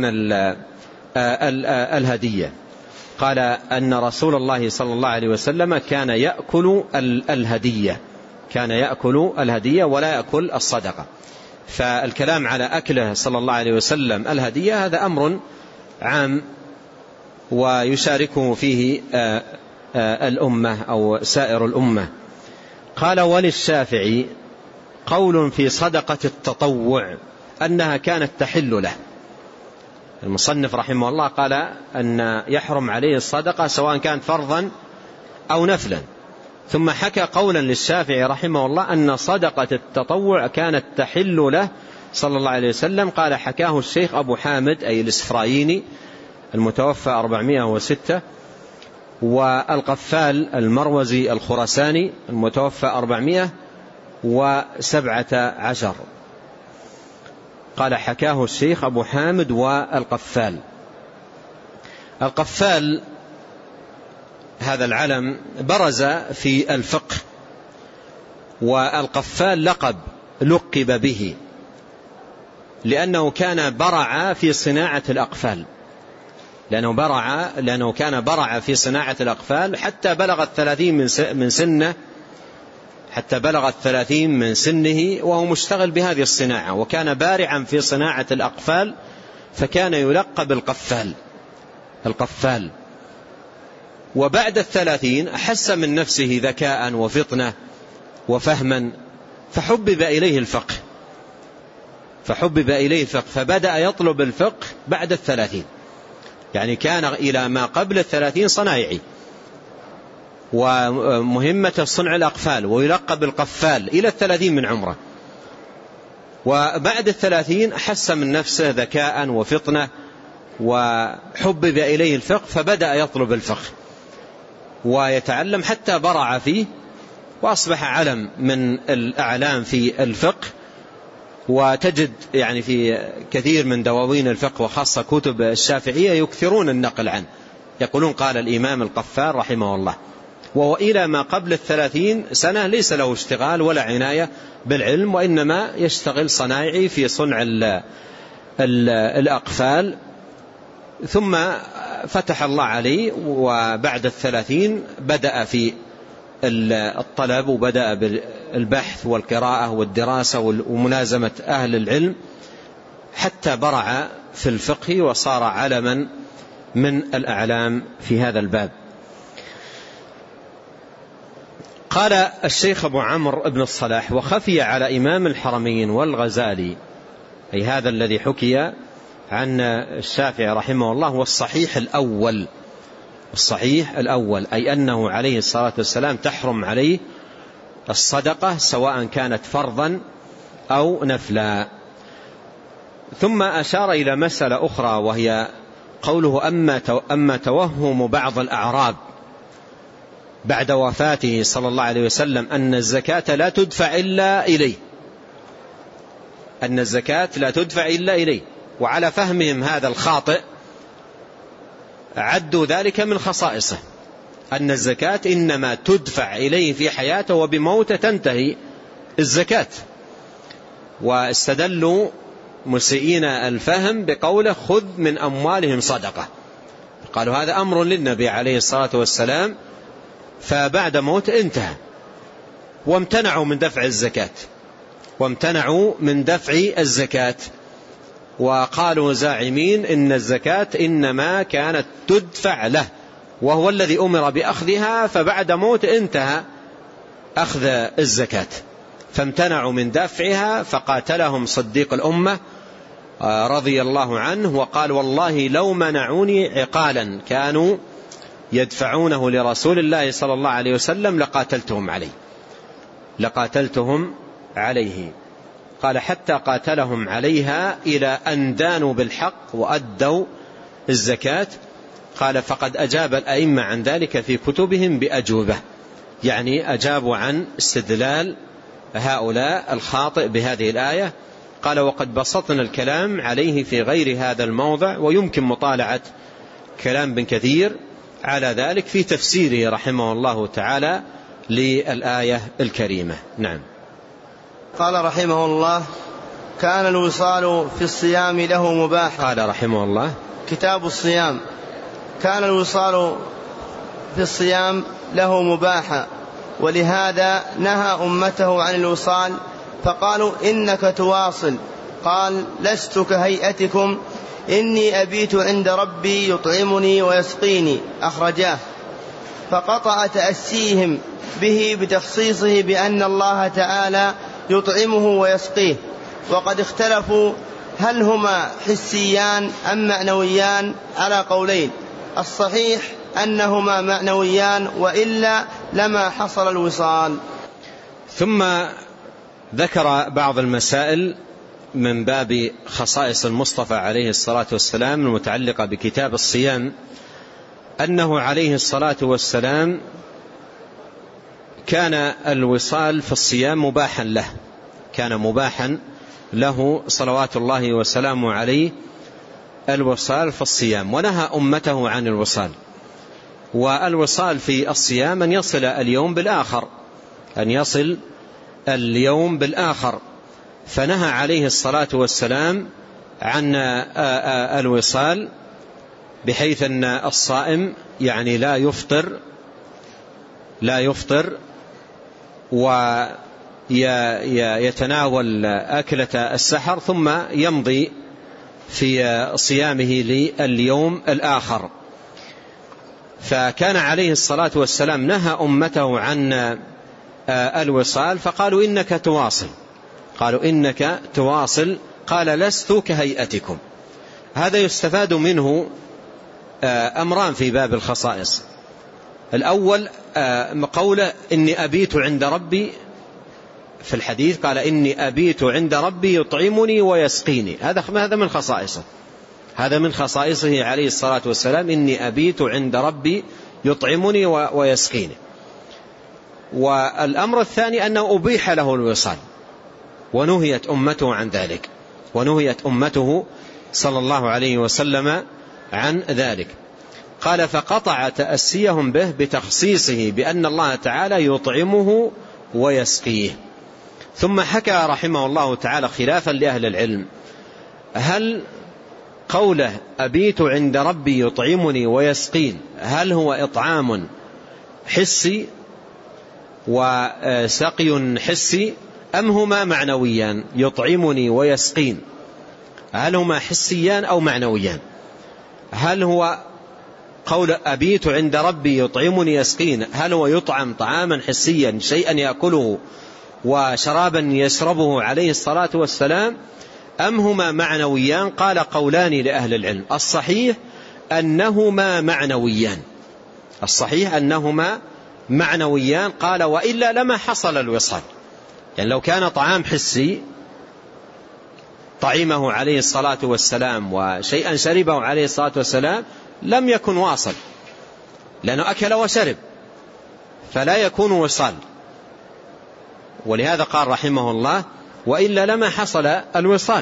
الهدية. قال أن رسول الله صلى الله عليه وسلم كان يأكل الهدية، كان يأكل الهدية ولا يأكل الصدقة. فالكلام على أكله صلى الله عليه وسلم الهدية هذا أمر عام ويشاركه فيه الأمة أو سائر الأمة. قال: وللشافعي قول في صدقة التطوع أنها كانت تحل له. المصنف رحمه الله قال أن يحرم عليه الصدقة سواء كانت فرضا أو نفلا، ثم حكى قولا للشافعي رحمه الله أن صدقة التطوع كانت تحل له صلى الله عليه وسلم. قال: حكاه الشيخ أبو حامد أي الإسفرايني المتوفى أربعمائة وستة، والقفال المروزي الخراساني المتوفى أربعمائة وسبعة عشر. قال: حكاه الشيخ أبو حامد والقفال. القفال هذا العلم برز في الفقه، والقفال لقب لقب به لأنه كان برع في صناعة الأقفال، لأنه برع لأنه كان برع في صناعة الأقفال حتى بلغ الثلاثين من سنه حتى بلغ الثلاثين من سنه وهو مشتغل بهذه الصناعة، وكان بارعا في صناعة الأقفال، فكان يلقب القفال القفال. وبعد الثلاثين أحس من نفسه ذكاء وفطنة وفهما، فحبب إليه الفقه فحبب إليه الفقه فبدأ يطلب الفقه بعد الثلاثين، يعني كان إلى ما قبل الثلاثين صنايعي ومهمة صنع الأقفال ويلقب القفال إلى الثلاثين من عمره، وبعد الثلاثين أحس من نفسه ذكاء وفطنة وحبب إليه الفقه فبدأ يطلب الفقه ويتعلم حتى برع فيه وأصبح علم من الأعلام في الفقه. وتجد يعني في كثير من دواوين الفقه وخاصة كتب الشافعية يكثرون النقل عنه، يقولون قال الإمام القفال رحمه الله، وهو إلى ما قبل الثلاثين سنة ليس له اشتغال ولا عناية بالعلم، وإنما يشتغل صنايعي في صنع ال ال الأقفال. ثم فتح الله عليه وبعد الثلاثين بدأ في الطلب وبدأ بالبحث والقراءة والدراسة وملازمة أهل العلم حتى برع في الفقه وصار علما من الأعلام في هذا الباب. قال الشيخ أبو عمرو بن الصلاح: وخفي على إمام الحرمين والغزالي، أي هذا الذي حكي عن الشافعي رحمه الله، والصحيح الأول الصحيح الأول أي أنه عليه الصلاة والسلام تحرم عليه الصدقة سواء كانت فرضا أو نفلا. ثم أشار إلى مسألة أخرى وهي قوله: أما توهم بعض الأعراب بعد وفاته صلى الله عليه وسلم أن الزكاة لا تدفع إلا إليه أن الزكاة لا تدفع إلا إليه وعلى فهمهم هذا الخاطئ عدوا ذلك من خصائصه، أن الزكاة إنما تدفع إليه في حياته وبموته تنتهي الزكاة، واستدلوا مسيئين الفهم بقوله: خذ من أموالهم صدقة. قالوا هذا أمر للنبي عليه الصلاة والسلام فبعد موت انتهى، وامتنعوا من دفع الزكاة وامتنعوا من دفع الزكاة وقالوا زاعمين إن الزكاة إنما كانت تدفع له وهو الذي أمر بأخذها، فبعد موت انتهى أخذ الزكاة، فامتنعوا من دفعها. فقاتلهم صديق الأمة رضي الله عنه وقال والله لو منعوني عقالا كانوا يدفعونه لرسول الله صلى الله عليه وسلم لقاتلتهم عليه لقاتلتهم عليه قال حتى قاتلهم عليها إلى أن دانوا بالحق وأدوا الزكاة. قال فقد أجاب الأئمة عن ذلك في كتبهم بأجوبة، يعني أجابوا عن استدلال هؤلاء الخاطئ بهذه الآية. قال وقد بسطنا الكلام عليه في غير هذا الموضع، ويمكن مطالعة كلام ابن كثير على ذلك في تفسيره رحمه الله تعالى للآية الكريمة. نعم. قال رحمه الله كان الوصال في الصيام له مباحا. قال رحمه الله كتاب الصيام كان الوصال في الصيام له مباحا، ولهذا نهى أمته عن الوصال فقالوا إنك تواصل. قال لست كهيئتكم إني أبيت عند ربي يطعمني ويسقيني، أخرجاه. فقطع تأسيهم به بتخصيصه بأن الله تعالى يطعمه ويسقيه. وقد اختلفوا هل هما حسيان أم معنويان على قولين، الصحيح أنهما معنويان وإلا لما حصل الوصال. ثم ذكر بعض المسائل من باب خصائص المصطفى عليه الصلاة والسلام المتعلقة بكتاب الصيام، أنه عليه الصلاة والسلام كان الوصال في الصيام مباحا له كان مباحا له صلوات الله وسلامه عليه الوصال في الصيام، ونهى أمته عن الوصال. والوصال في الصيام أن يصل اليوم بالآخر أن يصل اليوم بالآخر فنهى عليه الصلاة والسلام عن الوصال، بحيث أن الصائم يعني لا يفطر لا يفطر ويتناول أكلة السحر ثم يمضي في صيامه لليوم الآخر. فكان عليه الصلاة والسلام نهى أمته عن الوصال، فقالوا إنك تواصل قالوا إنك تواصل قال لست كهيئتكم. هذا يستفاد منه أمران في باب الخصائص. الأول قوله إني أبيت عند ربي، في الحديث قال إني أبيت عند ربي يطعمني ويسقيني، هذا هذا من خصائصه هذا من خصائصه عليه الصلاة والسلام، إني أبيت عند ربي يطعمني ويسقيني. والأمر الثاني أنه أبيح له الوصال ونهيت أمته عن ذلك ونهيت أمته صلى الله عليه وسلم عن ذلك. قال فقطع تأسيهم به بتخصيصه بأن الله تعالى يطعمه ويسقيه. ثم حكى رحمه الله تعالى خلافا لأهل العلم، هل قوله أبيت عند ربي يطعمني ويسقين هل هو إطعام حسي وسقي حسي أم هما معنويان؟ يطعمني ويسقين هل هما حسيان أو معنويان؟ هل هو قول أبيت عند ربي يطعمني يسقين هل هو يطعم طعاما حسيا شيئا يأكله وشرابا يشربه عليه الصلاة والسلام، أم هما معنويان؟ قال قولان لأهل العلم، الصحيح أنهما معنويان الصحيح أنهما معنويان قال وإلا لما حصل الوصال. يعني لو كان طعام حسي طعيمه عليه الصلاة والسلام وشيئا شربه عليه الصلاة والسلام لم يكن واصل، لأنه أكل وشرب فلا يكون وصال. ولهذا قال رحمه الله وإلا لما حصل الوصال.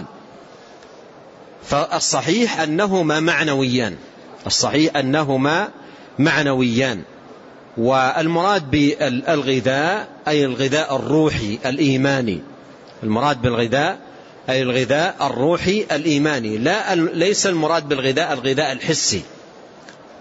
فالصحيح أنهما معنويان الصحيح أنهما معنويان والمراد بالغذاء أي الغذاء الروحي الإيماني المراد بالغذاء أي الغذاء الروحي الإيماني، لا ليس المراد بالغذاء الغذاء الحسي،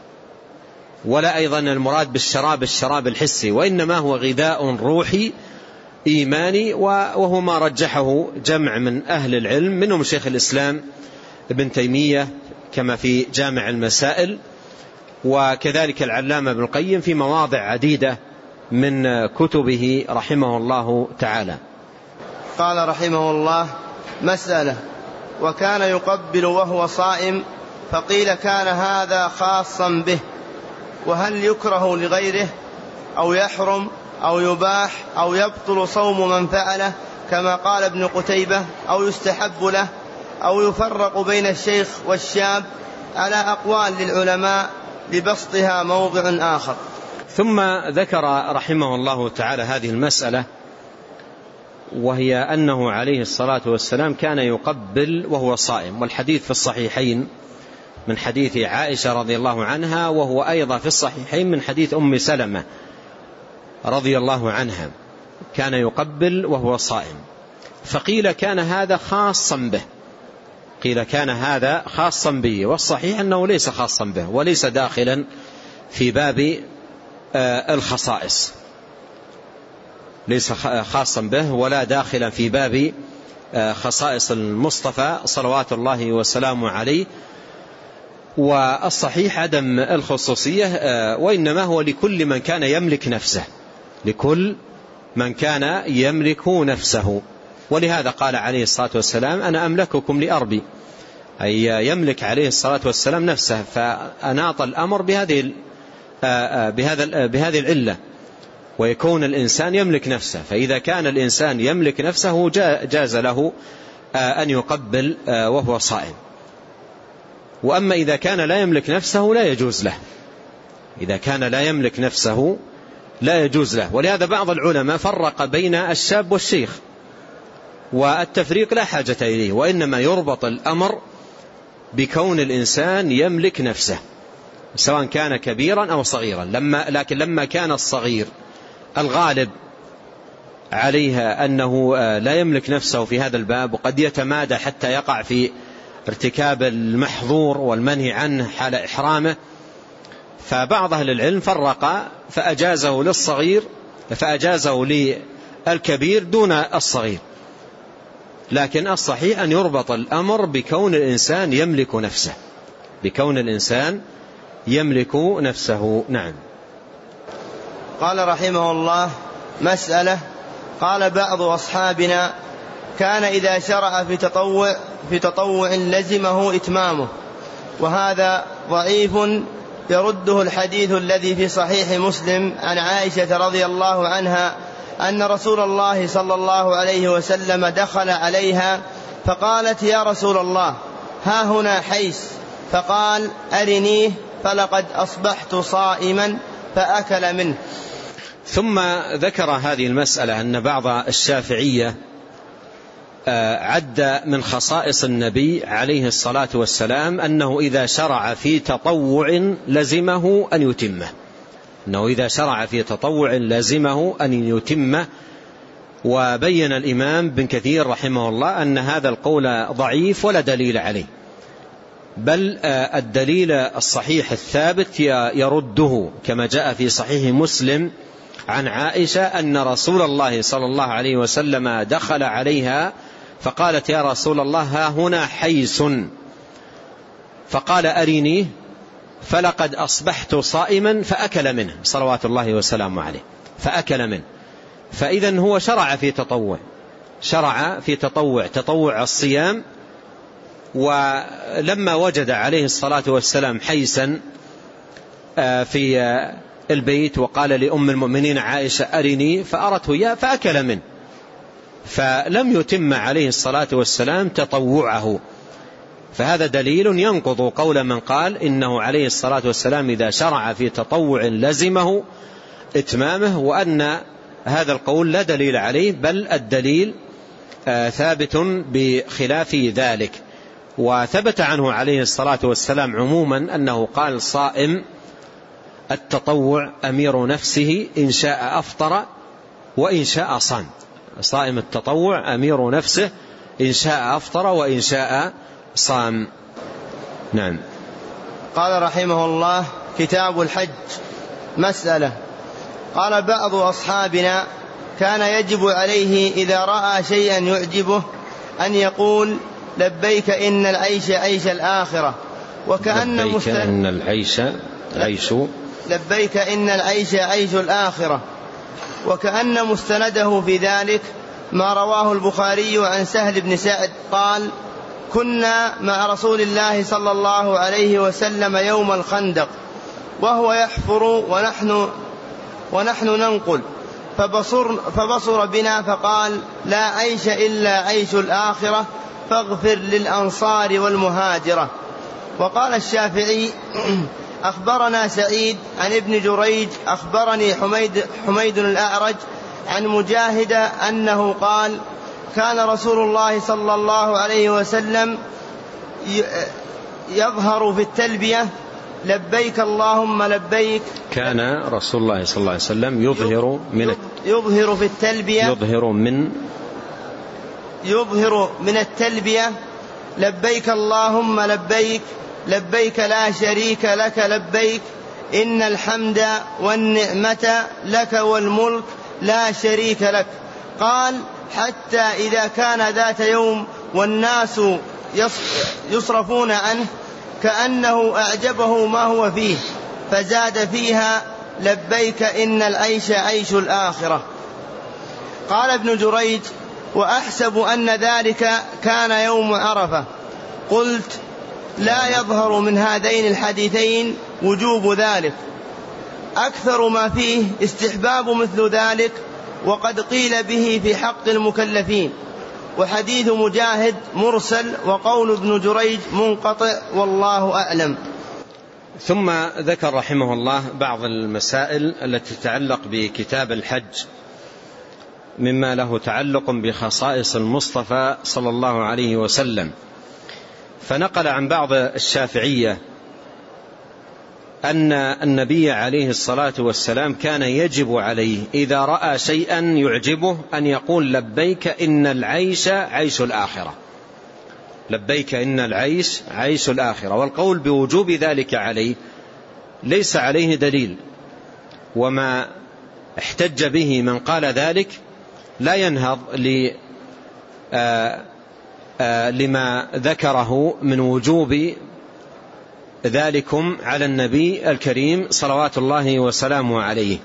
ولا أيضا المراد بالشراب الشراب الحسي، وإنما هو غذاء روحي إيماني، وهو ما رجحه جمع من أهل العلم منهم شيخ الإسلام ابن تيمية كما في جامع المسائل، وكذلك العلامة ابن القيم في مواضع عديدة من كتبه رحمه الله تعالى. قال رحمه الله: مسألة: وكان يقبل وهو صائم، فقيل كان هذا خاصا به، وهل يكره لغيره أو يحرم أو يباح أو يبطل صوم من فعله كما قال ابن قتيبة، أو يستحب له، أو يفرق بين الشيخ والشاب، على أقوال للعلماء لبسطها موضع آخر. ثم ذكر رحمه الله تعالى هذه المسألة، وهي أنه عليه الصلاة والسلام كان يقبل وهو صائم، والحديث في الصحيحين من حديث عائشة رضي الله عنها، وهو أيضا في الصحيحين من حديث أم سلمة رضي الله عنها، كان يقبل وهو صائم. فقيل كان هذا خاصا به، قيل كان هذا خاصا به، والصحيح أنه ليس خاصا به وليس داخلا في باب الخصائص، ليس خاصا به ولا داخلا في باب خصائص المصطفى صلوات الله وسلامه عليه. والصحيح عدم الخصوصية، وإنما هو لكل من كان يملك نفسه، لكل من كان يملك نفسه. ولهذا قال عليه الصلاة والسلام: أنا أملككم لأربي، أي يملك عليه الصلاة والسلام نفسه، فأناط الأمر بهذه بهذا بهذه العلة، ويكون الإنسان يملك نفسه. فإذا كان الإنسان يملك نفسه جاز له أن يقبل وهو صائم. وأما إذا كان لا يملك نفسه لا يجوز له، إذا كان لا يملك نفسه لا يجوز له. ولهذا بعض العلماء فرق بين الشاب والشيخ، والتفريق لا حاجة إليه، وإنما يربط الأمر بكون الإنسان يملك نفسه سواء كان كبيرا أو صغيرا. لما لكن لما كان الصغير الغالب عليها أنه لا يملك نفسه في هذا الباب، وقد يتمادى حتى يقع في ارتكاب المحظور والمنهي عنه حال إحرامه، فبعض أهل العلم فرق فأجازه للصغير فأجازه للكبير دون الصغير. لكن الصحيح أن يربط الأمر بكون الإنسان يملك نفسه، بكون الإنسان يملك نفسه. نعم. قال رحمه الله: مسألة: قال بعض أصحابنا: كان إذا شرع في تطوع في تطوع لزمه إتمامه، وهذا ضعيف يرده الحديث الذي في صحيح مسلم عن عائشة رضي الله عنها أن رسول الله صلى الله عليه وسلم دخل عليها فقالت: يا رسول الله، ها هنا حيس، فقال: أرنيه، فلقد أصبحت صائما، فأكل منه. ثم ذكر هذه المسألة أن بعض الشافعية عد من خصائص النبي عليه الصلاة والسلام أنه إذا شرع في تطوع لزمه أن يتمه، أنه إذا شرع في تطوع لزمه أن يتمه. وبين الإمام بن كثير رحمه الله أن هذا القول ضعيف ولا دليل عليه، بل الدليل الصحيح الثابت يرده، كما جاء في صحيح مسلم عن عائشة أن رسول الله صلى الله عليه وسلم دخل عليها فقالت: يا رسول الله، ها هنا حيس، فقال: أرينيه، فلقد أصبحت صائما، فأكل منه صلوات الله وسلامه عليه، فأكل منه. فإذا هو شرع في تطوع، شرع في تطوع تطوع الصيام. ولما وجد عليه الصلاة والسلام حيسا في البيت وقال لأم المؤمنين عائشة: أرني، فأرته إياه فأكل منه، فلم يتم عليه الصلاة والسلام تطوعه. فهذا دليل ينقض قول من قال إنه عليه الصلاة والسلام إذا شرع في تطوع لزمه إتمامه، وأن هذا القول لا دليل عليه، بل الدليل ثابت بخلاف ذلك. وثبت عنه عليه الصلاة والسلام عموما أنه قال: صائم التطوع أمير نفسه، إن شاء أفطر وإن شاء صام. صائم التطوع أمير نفسه، إن شاء أفطر وإن شاء صام. نعم. قال رحمه الله: كتاب الحج. مسألة: قال بعض أصحابنا: كان يجب عليه إذا رأى شيئا يعجبه أن يقول لبيك إن العيش عيش الآخرة. وكأن لبيك إن العيش عيش لبيك إن العيش عيش الآخرة. وكأن مستنده في ذلك ما رواه البخاري عن سهل بن سعد قال كنا مع رسول الله صلى الله عليه وسلم يوم الخندق وهو يحفر ونحن, ونحن ننقل فبصر, فبصر بنا فقال لا عيش إلا عيش الآخرة فاغفر للأنصار والمهاجرة. وقال الشافعي أخبرنا سعيد عن ابن جريج أخبرني حميد, حميد الأعرج عن مجاهد أنه قال كان رسول الله صلى الله عليه وسلم يظهر في التلبية لبيك اللهم لبيك. كان رسول الله صلى الله عليه وسلم يظهر من يظهر في التلبية يظهر من يظهر من التلبية لبيك اللهم لبيك لبيك لا شريك لك لبيك إن الحمد والنعمة لك والملك لا شريك لك. قال حتى إذا كان ذات يوم والناس يصرفون عنه كأنه أعجبه ما هو فيه فزاد فيها لبيك إن العيش عيش الآخرة. قال ابن جريج وأحسب أن ذلك كان يوم عرفة. قلت لا يظهر من هذين الحديثين وجوب ذلك، أكثر ما فيه استحباب مثل ذلك وقد قيل به في حق المكلفين. وحديث مجاهد مرسل وقول ابن جريج منقطع والله أعلم. ثم ذكر رحمه الله بعض المسائل التي تتعلق بكتاب الحج مما له تعلق بخصائص المصطفى صلى الله عليه وسلم. فنقل عن بعض الشافعية أن النبي عليه الصلاة والسلام كان يجب عليه إذا رأى شيئا يعجبه أن يقول لبيك إن العيش عيش الآخرة لبيك إن العيش عيش الآخرة. والقول بوجوب ذلك عليه ليس عليه دليل، وما احتج به من قال ذلك لا ينهض ل لما ذكره من وجوب ذلكم على النبي الكريم صلوات الله وسلامه عليه.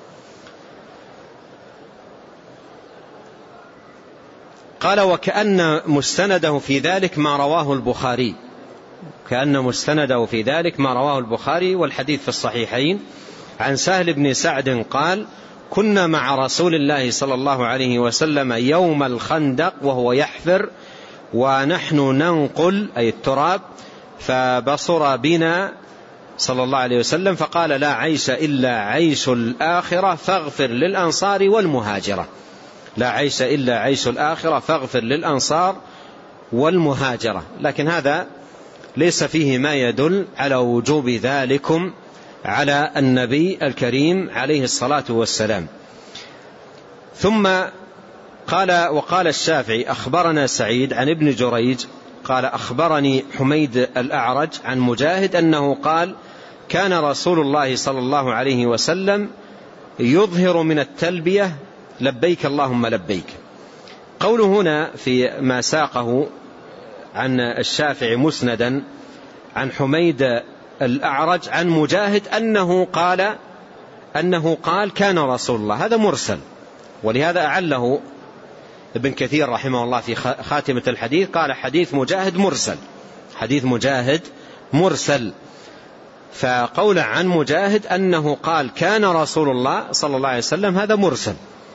قال وكأن مستنده في ذلك ما رواه البخاري كأن مستنده في ذلك ما رواه البخاري والحديث في الصحيحين عن سهل بن سعد قال كنا مع رسول الله صلى الله عليه وسلم يوم الخندق وهو يحفر ونحن ننقل أي التراب فبصر بنا صلى الله عليه وسلم فقال لا عيش إلا عيش الآخرة فاغفر للأنصار والمهاجرة لا عيش إلا عيش الآخرة فاغفر للأنصار والمهاجرة. لكن هذا ليس فيه ما يدل على وجوب ذلكم على النبي الكريم عليه الصلاة والسلام. ثم قال وقال الشافعي أخبرنا سعيد عن ابن جريج قال أخبرني حميد الأعرج عن مجاهد أنه قال كان رسول الله صلى الله عليه وسلم يظهر من التلبية لبيك اللهم لبيك. قوله هنا في ما ساقه عن الشافعي مسندا عن حميد الأعرج عن مجاهد أنه قال أنه قال كان رسول الله، هذا مرسل، ولهذا أعله ابن كثير رحمه الله في خاتمة الحديث قال حديث مجاهد مرسل حديث مجاهد مرسل. فقول عن مجاهد أنه قال كان رسول الله صلى الله عليه وسلم هذا مرسل،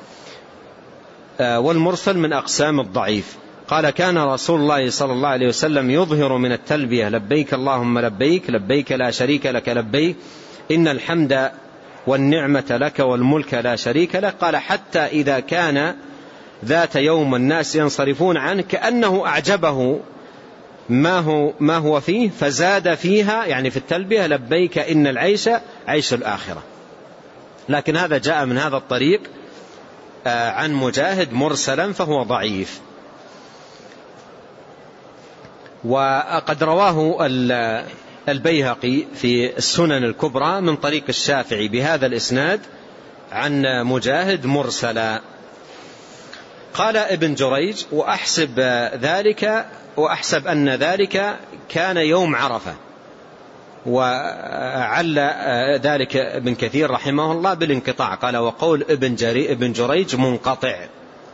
والمرسل من أقسام الضعيف. قال كان رسول الله صلى الله عليه وسلم يظهر من التلبية لبيك اللهم لبيك لبيك لا شريك لك لبيك إن الحمد والنعمة لك والملك لا شريك لك. قال حتى إذا كان ذات يوم الناس ينصرفون عنه كأنه أعجبه ما هو, ما هو فيه فزاد فيها يعني في التلبية لبيك إن العيش عيش الآخرة. لكن هذا جاء من هذا الطريق عن مجاهد مرسلا فهو ضعيف. وقد رواه البيهقي في السنن الكبرى من طريق الشافعي بهذا الإسناد عن مجاهد مرسلا. قال ابن جريج: وأحسب ذلك وأحسب أن ذلك كان يوم عرفة. وعل ذلك ابن كثير رحمه الله بالانقطاع، قال: وقول ابن, ابن جريج منقطع.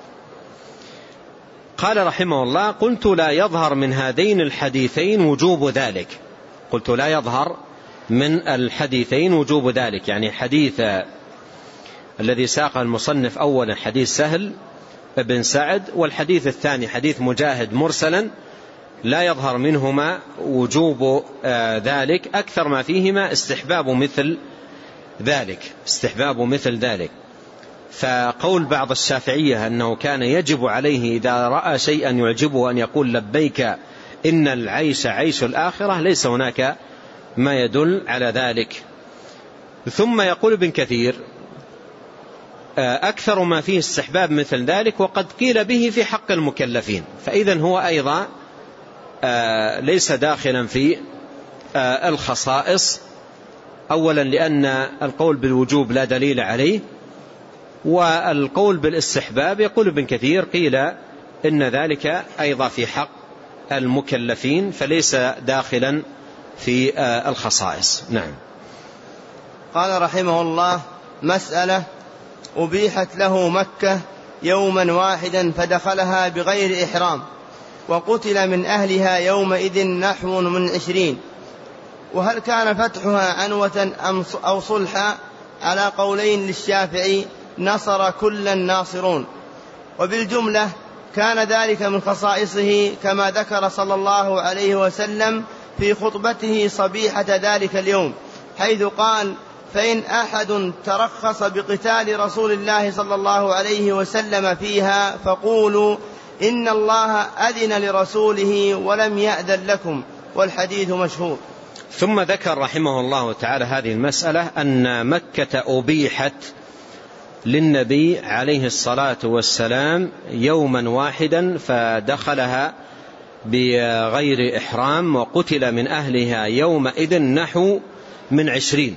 قال رحمه الله: قلت لا يظهر من هذين الحديثين وجوب ذلك. قلت لا يظهر من الحديثين وجوب ذلك، يعني حديث الذي ساق المصنف أولا حديث سهل بن سعد، والحديث الثاني حديث مجاهد مرسلا، لا يظهر منهما وجوب ذلك، أكثر ما فيهما استحباب مثل ذلك استحباب مثل ذلك. فقول بعض الشافعية أنه كان يجب عليه إذا رأى شيئا يعجبه أن يقول لبيك إن العيش عيش الآخرة، ليس هناك ما يدل على ذلك. ثم يقول ابن كثير: أكثر ما فيه استحباب مثل ذلك، وقد قيل به في حق المكلفين. فإذن هو أيضا ليس داخلا في الخصائص، أولا لأن القول بالوجوب لا دليل عليه، والقول بالاستحباب يقول ابن كثير قيل إن ذلك أيضا في حق المكلفين، فليس داخلا في الخصائص. نعم. قال رحمه الله: مسألة: أبيحت له مكة يوما واحدا فدخلها بغير إحرام، وقتل من أهلها يومئذ نحو من عشرين، وهل كان فتحها عنوة أو صلحا؟ على قولين للشافعي: نصر كل الناصرون. وبالجملة كان ذلك من خصائصه، كما ذكر صلى الله عليه وسلم في خطبته صبيحة ذلك اليوم، حيث قال: فإن أحد ترخص بقتال رسول الله صلى الله عليه وسلم فيها فقولوا إن الله أذن لرسوله ولم يأذن لكم، والحديث مشهور. ثم ذكر رحمه الله تعالى هذه المسألة أن مكة أبيحت للنبي عليه الصلاة والسلام يوما واحدا فدخلها بغير إحرام، وقتل من أهلها يومئذ نحو من عشرين.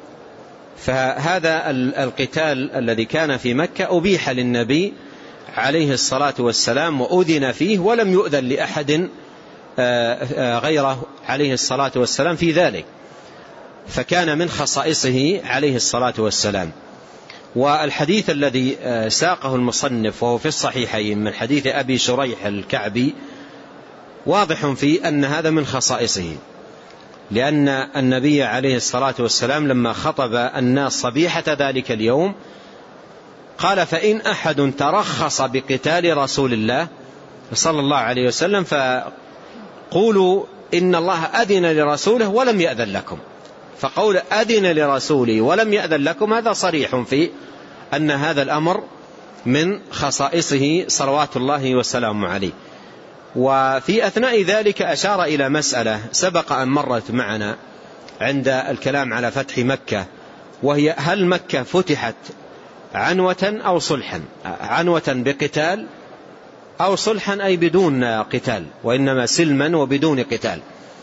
فهذا القتال الذي كان في مكة أبيح للنبي عليه الصلاة والسلام وأذن فيه، ولم يؤذن لأحد غيره عليه الصلاة والسلام في ذلك، فكان من خصائصه عليه الصلاة والسلام. والحديث الذي ساقه المصنف وهو في الصحيحين من حديث أبي شريح الكعبي واضح في أن هذا من خصائصه، لأن النبي عليه الصلاة والسلام لما خطب الناس صبيحة ذلك اليوم قال: فإن أحد ترخص بقتال رسول الله صلى الله عليه وسلم فقولوا إن الله أذن لرسوله ولم يأذن لكم. فقول أذن لرسوله ولم يأذن لكم هذا صريح في أن هذا الأمر من خصائصه صلوات الله وسلامه عليه. وفي أثناء ذلك أشار إلى مسألة سبق أن مرت معنا عند الكلام على فتح مكة، وهي: هل مكة فتحت عنوة أو صلحا؟ عنوة بقتال، أو صلحا أي بدون قتال، وإنما سلما وبدون قتال.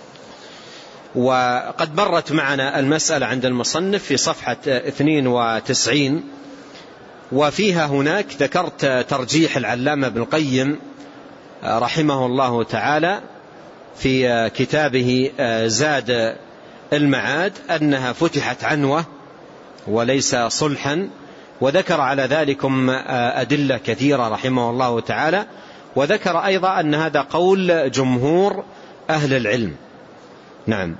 وقد مرت معنا المسألة عند المصنف في صفحة اثنين وتسعين، وفيها هناك ذكرت ترجيح العلامة ابن القيم رحمه الله تعالى في كتابه زاد المعاد أنها فتحت عنوة وليس صلحا، وذكر على ذلكم أدلة كثيرة رحمه الله تعالى، وذكر أيضا أن هذا قول جمهور أهل العلم. نعم.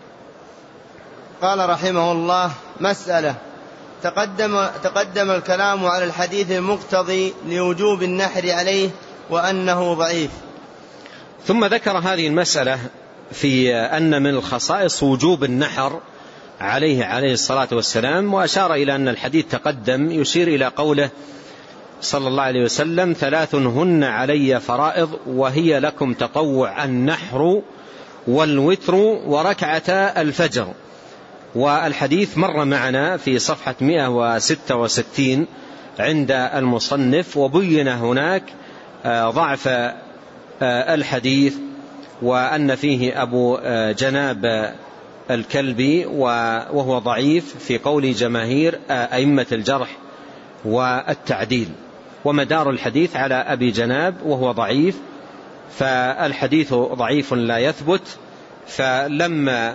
قال رحمه الله: مسألة: تقدم, تقدم الكلام على الحديث المقتضي لوجوب النحر عليه وأنه ضعيف. ثم ذكر هذه المسألة في أن من الخصائص وجوب النحر عليه عليه الصلاة والسلام، وأشار إلى أن الحديث تقدم يشير إلى قوله صلى الله عليه وسلم: ثلاث هن علي فرائض وهي لكم تطوع: النحر والوتر وركعتا الفجر. والحديث مر معنا في صفحة مئة وستة وستين عند المصنف، وبين هناك ضعف الحديث، وأن فيه أبو جناب الكلبي وهو ضعيف في قول جماهير أئمة الجرح والتعديل. ومدار الحديث على أبي جناب وهو ضعيف، فالحديث ضعيف لا يثبت. فلما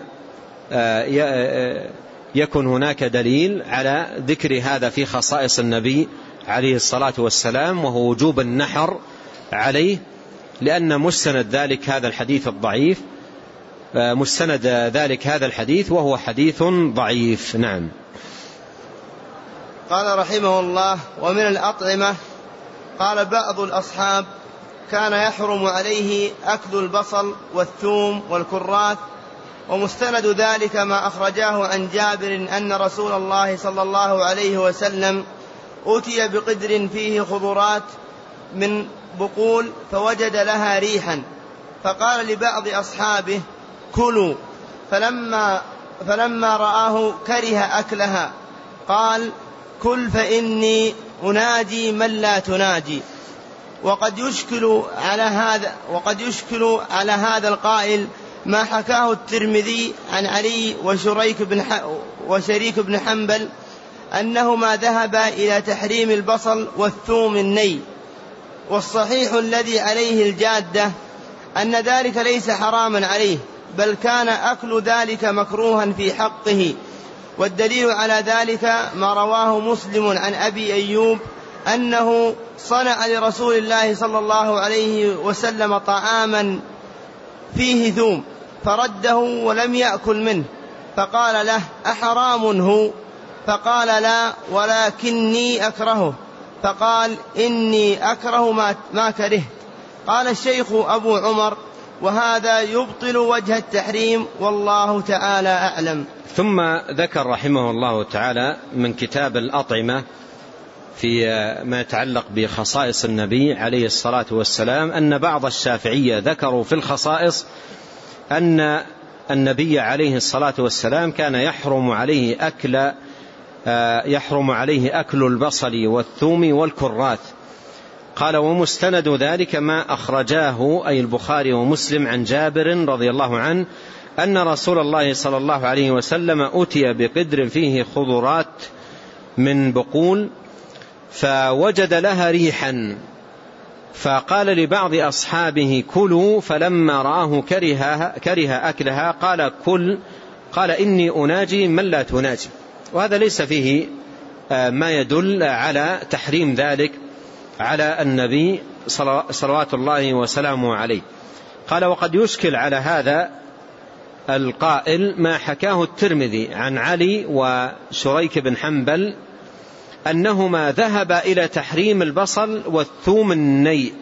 يكن هناك دليل على ذكر هذا في خصائص النبي عليه الصلاة والسلام وهو وجوب النحر عليه، لأن مستند ذلك هذا الحديث الضعيف، مستند ذلك هذا الحديث وهو حديث ضعيف. نعم. قال رحمه الله: ومن الأطعمة قال بعض الأصحاب كان يحرم عليه أكل البصل والثوم والكراث، ومستند ذلك ما أخرجاه عن جابر أن رسول الله صلى الله عليه وسلم أتي بقدر فيه خضرات من بقول فوجد لها ريحا، فقال لبعض أصحابه: كلوا، فلما, فلما رآه كره أكلها قال: كل فإني أناجي من لا تناجي. وقد يشكل على هذا وقد يشكل على هذا القائل ما حكاه الترمذي عن علي وشريك بن وشريك بن حنبل أنهما ذهبا إلى تحريم البصل والثوم الني، والصحيح الذي عليه الجادة أن ذلك ليس حراما عليه، بل كان أكل ذلك مكروها في حقه. والدليل على ذلك ما رواه مسلم عن أبي أيوب أنه صنع لرسول الله صلى الله عليه وسلم طعاما فيه ثوم فرده ولم يأكل منه، فقال له: أحرام هو؟ فقال: لا، ولكني أكرهه. فقال: إني أكره ما كرهت. قال الشيخ أبو عمر: وهذا يبطل وجه التحريم، والله تعالى أعلم. ثم ذكر رحمه الله تعالى من كتاب الأطعمة في ما يتعلق بخصائص النبي عليه الصلاة والسلام أن بعض الشافعية ذكروا في الخصائص أن النبي عليه الصلاة والسلام كان يحرم عليه أكل يحرم عليه أكل البصل والثوم والكراث. قال: ومستند ذلك ما أخرجاه أي البخاري ومسلم عن جابر رضي الله عنه أن رسول الله صلى الله عليه وسلم أتي بقدر فيه خضرات من بقول فوجد لها ريحا، فقال لبعض أصحابه: كلوا، فلما رآه كره, كره أكلها قال: كل، قال: إني أناجي من لا تناجي. وهذا ليس فيه ما يدل على تحريم ذلك على النبي صلوات الله وسلامه عليه. قال: وقد يشكل على هذا القائل ما حكاه الترمذي عن علي وشريك بن حنبل أنهما ذهبا إلى تحريم البصل والثوم الني.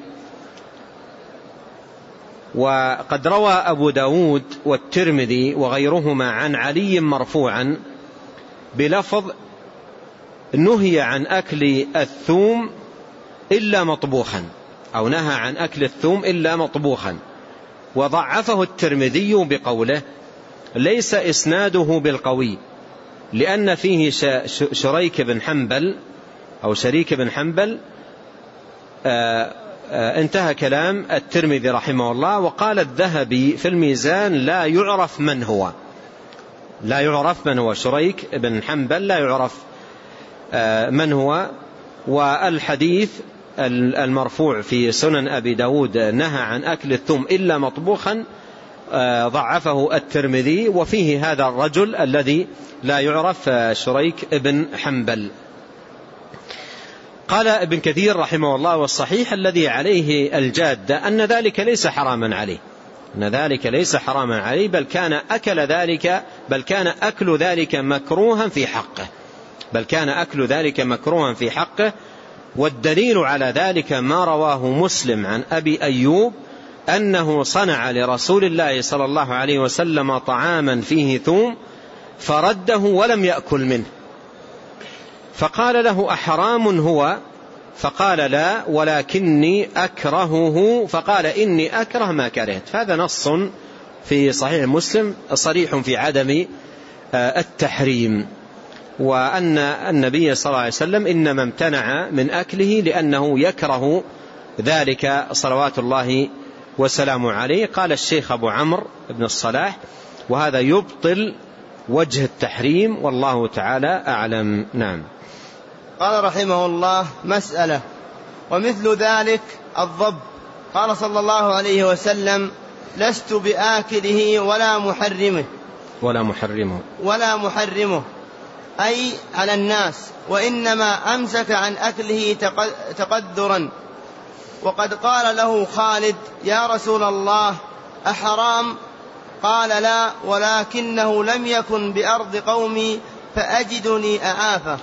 وقد روى أبو داود والترمذي وغيرهما عن علي مرفوعا بلفظ: نهي عن أكل الثوم إلا مطبوخا، أو نهى عن أكل الثوم إلا مطبوخا. وضعفه الترمذي بقوله: ليس إسناده بالقوي، لأن فيه شريك بن حنبل أو شريك بن حنبل. آآ آآ انتهى كلام الترمذي رحمه الله. وقال الذهبي في الميزان: لا يعرف من هو، لا يعرف من هو شريك بن حنبل، لا يعرف من هو. والحديث المرفوع في سنن أبي داود نهى عن أكل الثوم إلا مطبوخا ضعفه الترمذي، وفيه هذا الرجل الذي لا يعرف شريك بن حنبل. قال ابن كثير رحمه الله: والصحيح الذي عليه الجادة أن ذلك ليس حراما عليه، أن ذلك ليس حراما عليه، بل كان أكل ذلك بل كان أكل ذلك مكروها في حقه بل كان أكل ذلك مكروها في حقه. والدليل على ذلك ما رواه مسلم عن أبي أيوب أنه صنع لرسول الله صلى الله عليه وسلم طعاما فيه ثوم فرده ولم يأكل منه، فقال له: أحرام هو؟ فقال: لا، ولكني أكرهه. فقال: إني أكره ما كرهت. هذا نص في صحيح مسلم صريح في عدم التحريم، وأن النبي صلى الله عليه وسلم إنما امتنع من أكله لأنه يكره ذلك صلوات الله وسلامه عليه. قال الشيخ أبو عمرو بن الصلاح: وهذا يبطل وجه التحريم، والله تعالى أعلم. نعم. قال رحمه الله: مسألة: ومثل ذلك الضب. قال صلى الله عليه وسلم: لست بآكله ولا محرمه ولا محرمه ولا محرمه أي على الناس، وإنما أمسك عن أكله تقدرا. وقد قال له خالد: يا رسول الله أحرام؟ قال: لا، ولكنه لم يكن بأرض قومي فأجدني أعافه.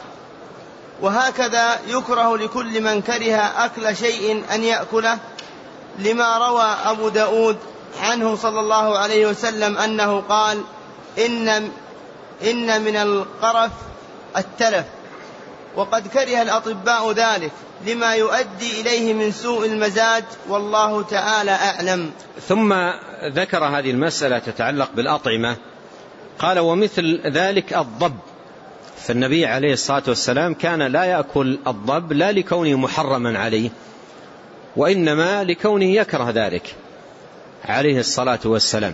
وهكذا يكره لكل من كره أكل شيء أن يأكله، لما روى أبو داود عنه صلى الله عليه وسلم أنه قال: إن, إن من القرف التلف. وقد كره الأطباء ذلك لما يؤدي إليه من سوء المزاج، والله تعالى أعلم. ثم ذكر هذه المسألة تتعلق بالأطعمة، قال: ومثل ذلك الضب. فالنبي عليه الصلاة والسلام كان لا يأكل الضب لا لكونه محرما عليه، وإنما لكونه يكره ذلك عليه الصلاة والسلام،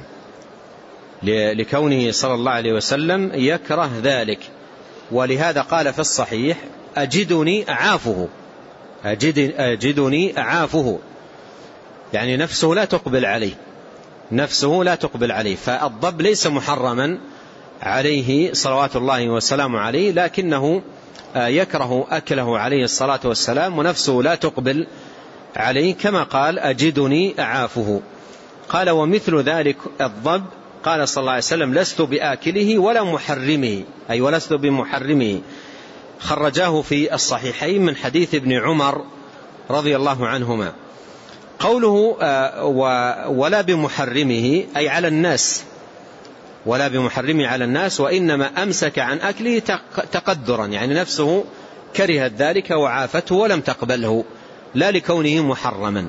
لكونه صلى الله عليه وسلم يكره ذلك. ولهذا قال في الصحيح: أجدني أعافه أجد أجدني أعافه، يعني نفسه لا تقبل عليه نفسه لا تقبل عليه. فالضب ليس محرما عليه صلوات الله وسلامه عليه، لكنه يكره أكله عليه الصلاة والسلام ونفسه لا تقبل عليه، كما قال: أجدني أعافه. قال: ومثل ذلك الضب. قال صلى الله عليه وسلم: لست بآكله ولا محرمه، أي ولست بمحرمه. خرجاه في الصحيحين من حديث ابن عمر رضي الله عنهما. قوله ولا بمحرمه أي على الناس، ولا بمحرمه على الناس، وإنما أمسك عن أكله تقدرا، يعني نفسه كرهت ذلك وعافته ولم تقبله، لا لكونه محرما.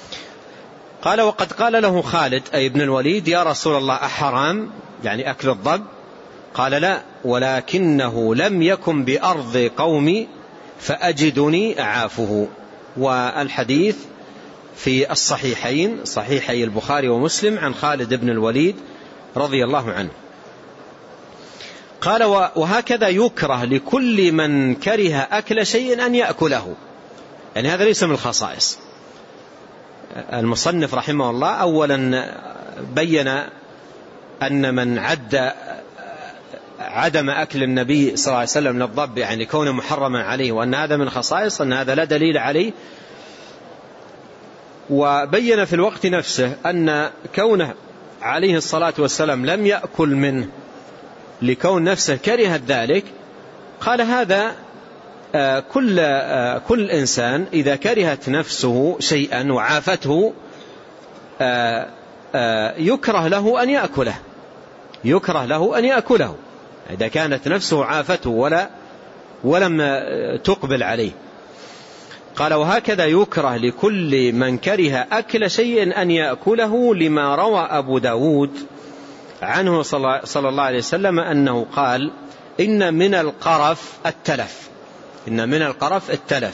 قال: وقد قال له خالد أي ابن الوليد: يا رسول الله أحرام؟ يعني أكل الضب؟ قال: لا، ولكنه لم يكن بأرض قومي فأجدني أعافه. والحديث في الصحيحين، صحيحي البخاري ومسلم، عن خالد بن الوليد رضي الله عنه. قال: وهكذا يكره لكل من كره أكل شيء أن يأكله. يعني هذا ليس من الخصائص. المصنف رحمه الله أولا بين أن من عد عدم أكل النبي صلى الله عليه وسلم من الضب يعني كونه محرما عليه، وأن هذا من خصائص، أن هذا لا دليل عليه. وبين في الوقت نفسه أن كونه عليه الصلاة والسلام لم يأكل منه لكون نفسه كرهت ذلك. قال: هذا كل كل إنسان إذا كرهت نفسه شيئا وعافته يكره له أن يأكله يكره له أن يأكله إذا كانت نفسه عافته ولا ولم تقبل عليه. قال: وهكذا يكره لكل من كره أكل شيء أن يأكله، لما روى أبو داود عنه صلى الله عليه وسلم أنه قال: إن من القرف التلف إن من القرف التلف.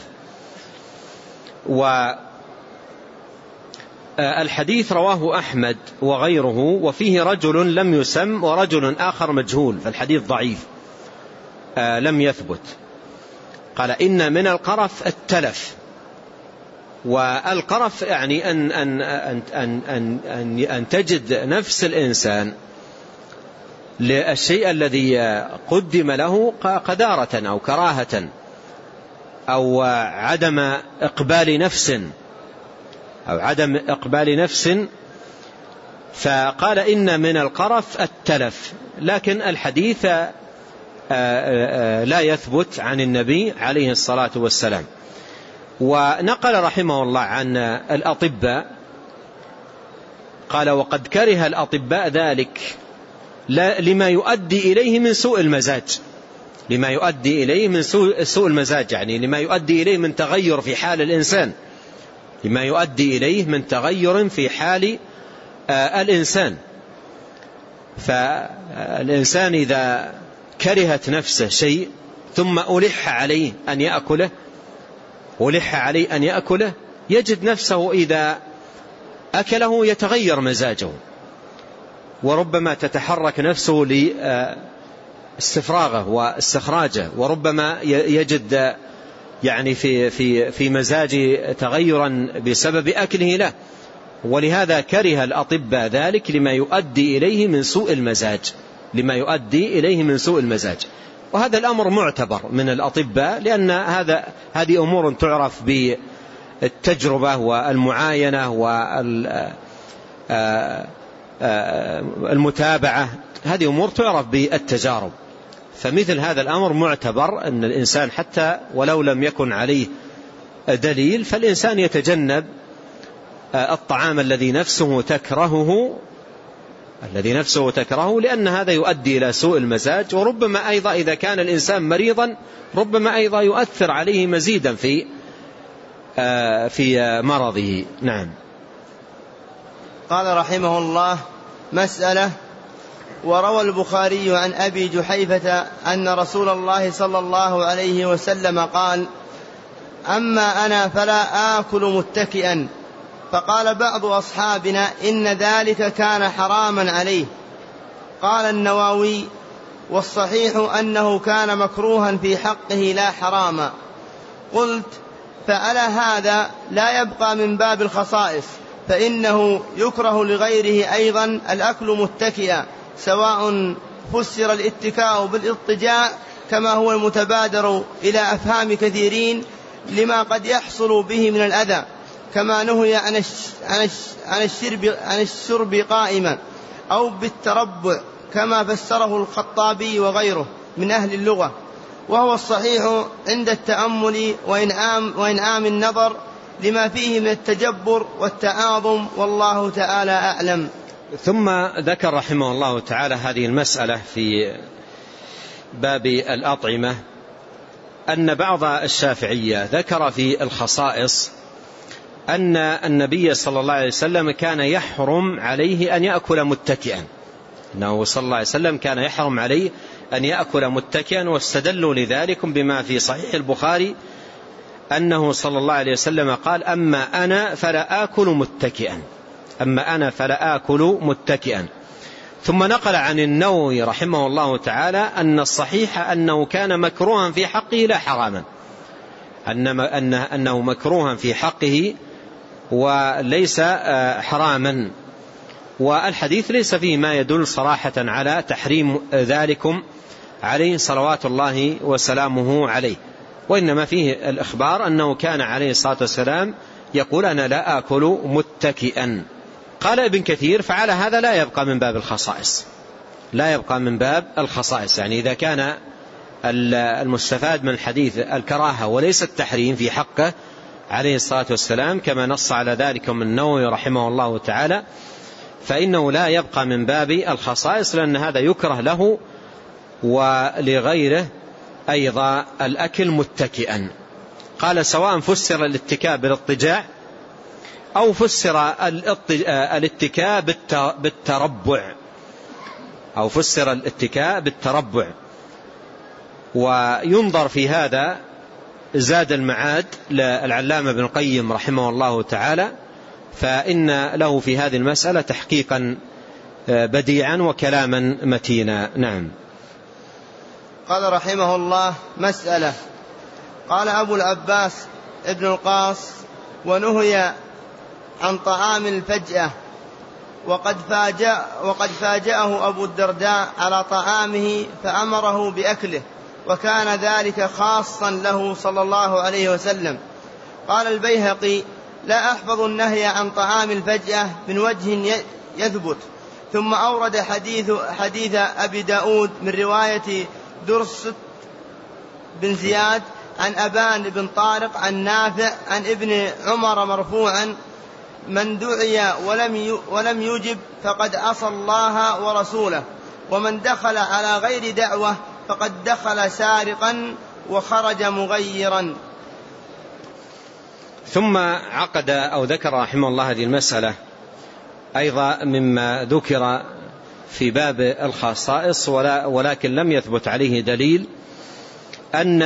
والحديث رواه أحمد وغيره، وفيه رجل لم يسم ورجل آخر مجهول، فالحديث ضعيف لم يثبت. قال: إن من القرف التلف. والقرف يعني أن, أن, أن, أن, أن, أن, أن تجد نفس الإنسان للشيء الذي قدم له قدارة أو كراهة أو عدم إقبال نفس أو عدم إقبال نفس فقال: إن من القرف التلف. لكن الحديث لا يثبت عن النبي عليه الصلاة والسلام. ونقل رحمه الله عن الأطباء قال: وقد كره الأطباء ذلك لما يؤدي إليه من سوء المزاج لما يؤدي إليه من سوء المزاج يعني لما يؤدي إليه من تغير في حال الإنسان لما يؤدي إليه من تغير في حال الإنسان. فالإنسان إذا كرهت نفسه شيء ثم ألح عليه أن يأكله ألح عليه أن يأكله يجد نفسه إذا أكله يتغير مزاجه، وربما تتحرك نفسه لاستفراغه واستخراجه، وربما يجد يعني في في في مزاج تغيرا بسبب أكله له، ولهذا كره الأطباء ذلك لما يؤدي إليه من سوء المزاج لما يؤدي إليه من سوء المزاج. وهذا الأمر معتبر من الأطباء، لأن هذا هذه أمور تعرف بالتجربة والمعاينة والمتابعة، هذه أمور تعرف بالتجارب. فمثل هذا الأمر معتبر أن الإنسان حتى ولو لم يكن عليه دليل فالإنسان يتجنب الطعام الذي نفسه تكرهه الذي نفسه تكرهه لأن هذا يؤدي إلى سوء المزاج، وربما أيضا إذا كان الإنسان مريضا ربما أيضا يؤثر عليه مزيدا في في مرضه. نعم. قال رحمه الله: مسألة. وروى البخاري عن أبي جحيفة أن رسول الله صلى الله عليه وسلم قال: أما أنا فلا آكل متكئا. فقال بعض أصحابنا: إن ذلك كان حراما عليه. قال النووي: والصحيح أنه كان مكروها في حقه لا حراما. قلت: فعلى هذا لا يبقى من باب الخصائص، فإنه يكره لغيره أيضا الأكل متكئا، سواء فسر الاتكاء بالاضطجاع كما هو المتبادر إلى أفهام كثيرين لما قد يحصل به من الأذى، كما نهي عن عن الشرب عن الشرب قائما، أو بالتربع كما فسره الخطابي وغيره من أهل اللغة، وهو الصحيح عند التأمل وإنعام, وإنعام النظر لما فيه من التجبر والتعاظم، والله تعالى أعلم. ثم ذكر رحمه الله تعالى هذه المسألة في باب الأطعمة، أن بعض الشافعية ذكر في الخصائص أن النبي صلى الله عليه وسلم كان يحرم عليه أن يأكل متكئا، أنه صلى الله عليه وسلم كان يحرم عليه أن يأكل متكئا، واستدلوا لذلك بما في صحيح البخاري أنه صلى الله عليه وسلم قال: أما أنا فلا آكل متكئا أما أنا فلا آكل متكئا. ثم نقل عن النووي رحمه الله تعالى أن الصحيح أنه كان مكروها في حقه لا حراما، أنه مكروها في حقه وليس حراما، والحديث ليس فيه ما يدل صراحة على تحريم ذلكم عليه صلوات الله وسلامه عليه، وإنما فيه الإخبار أنه كان عليه الصلاة والسلام يقول: أنا لا آكل متكئا. قال ابن كثير: فعلى هذا لا يبقى من باب الخصائص لا يبقى من باب الخصائص يعني إذا كان المستفاد من الحديث الكراهة وليس التحريم في حقه عليه الصلاة والسلام كما نص على ذلك من النووي رحمه الله تعالى، فإنه لا يبقى من باب الخصائص، لأن هذا يكره له ولغيره أيضا الأكل متكئا. قال: سواء فسر الاتكاء بالاضطجاع أو فسر الاتكاء بالتربع أو فسر الاتكاء بالتربع. وينظر في هذا زاد المعاد للعلامة ابن القيم رحمه الله تعالى، فإن له في هذه المسألة تحقيقا بديعا وكلاما متينا. نعم. قال رحمه الله: مسألة. قال أبو العباس ابن القاص: ونهي عن طعام الفجأة، وقد فاجأ وقد فاجأه أبو الدرداء على طعامه فأمره بأكله، وكان ذلك خاصا له صلى الله عليه وسلم. قال البيهقي: لا أحفظ النهي عن طعام الفجأة من وجه يثبت. ثم أورد حديث, حديث أبي داود من رواية درس بن زياد عن أبان بن طارق عن نافع عن ابن عمر مرفوعا: من دعي ولم ولم يجب فقد عصى الله ورسوله، ومن دخل على غير دعوة فقد دخل سارقا وخرج مغيرا. ثم عقد أو ذكر رحمه الله هذه المسألة أيضا مما ذكر في باب الخصائص ولكن لم يثبت عليه دليل، أن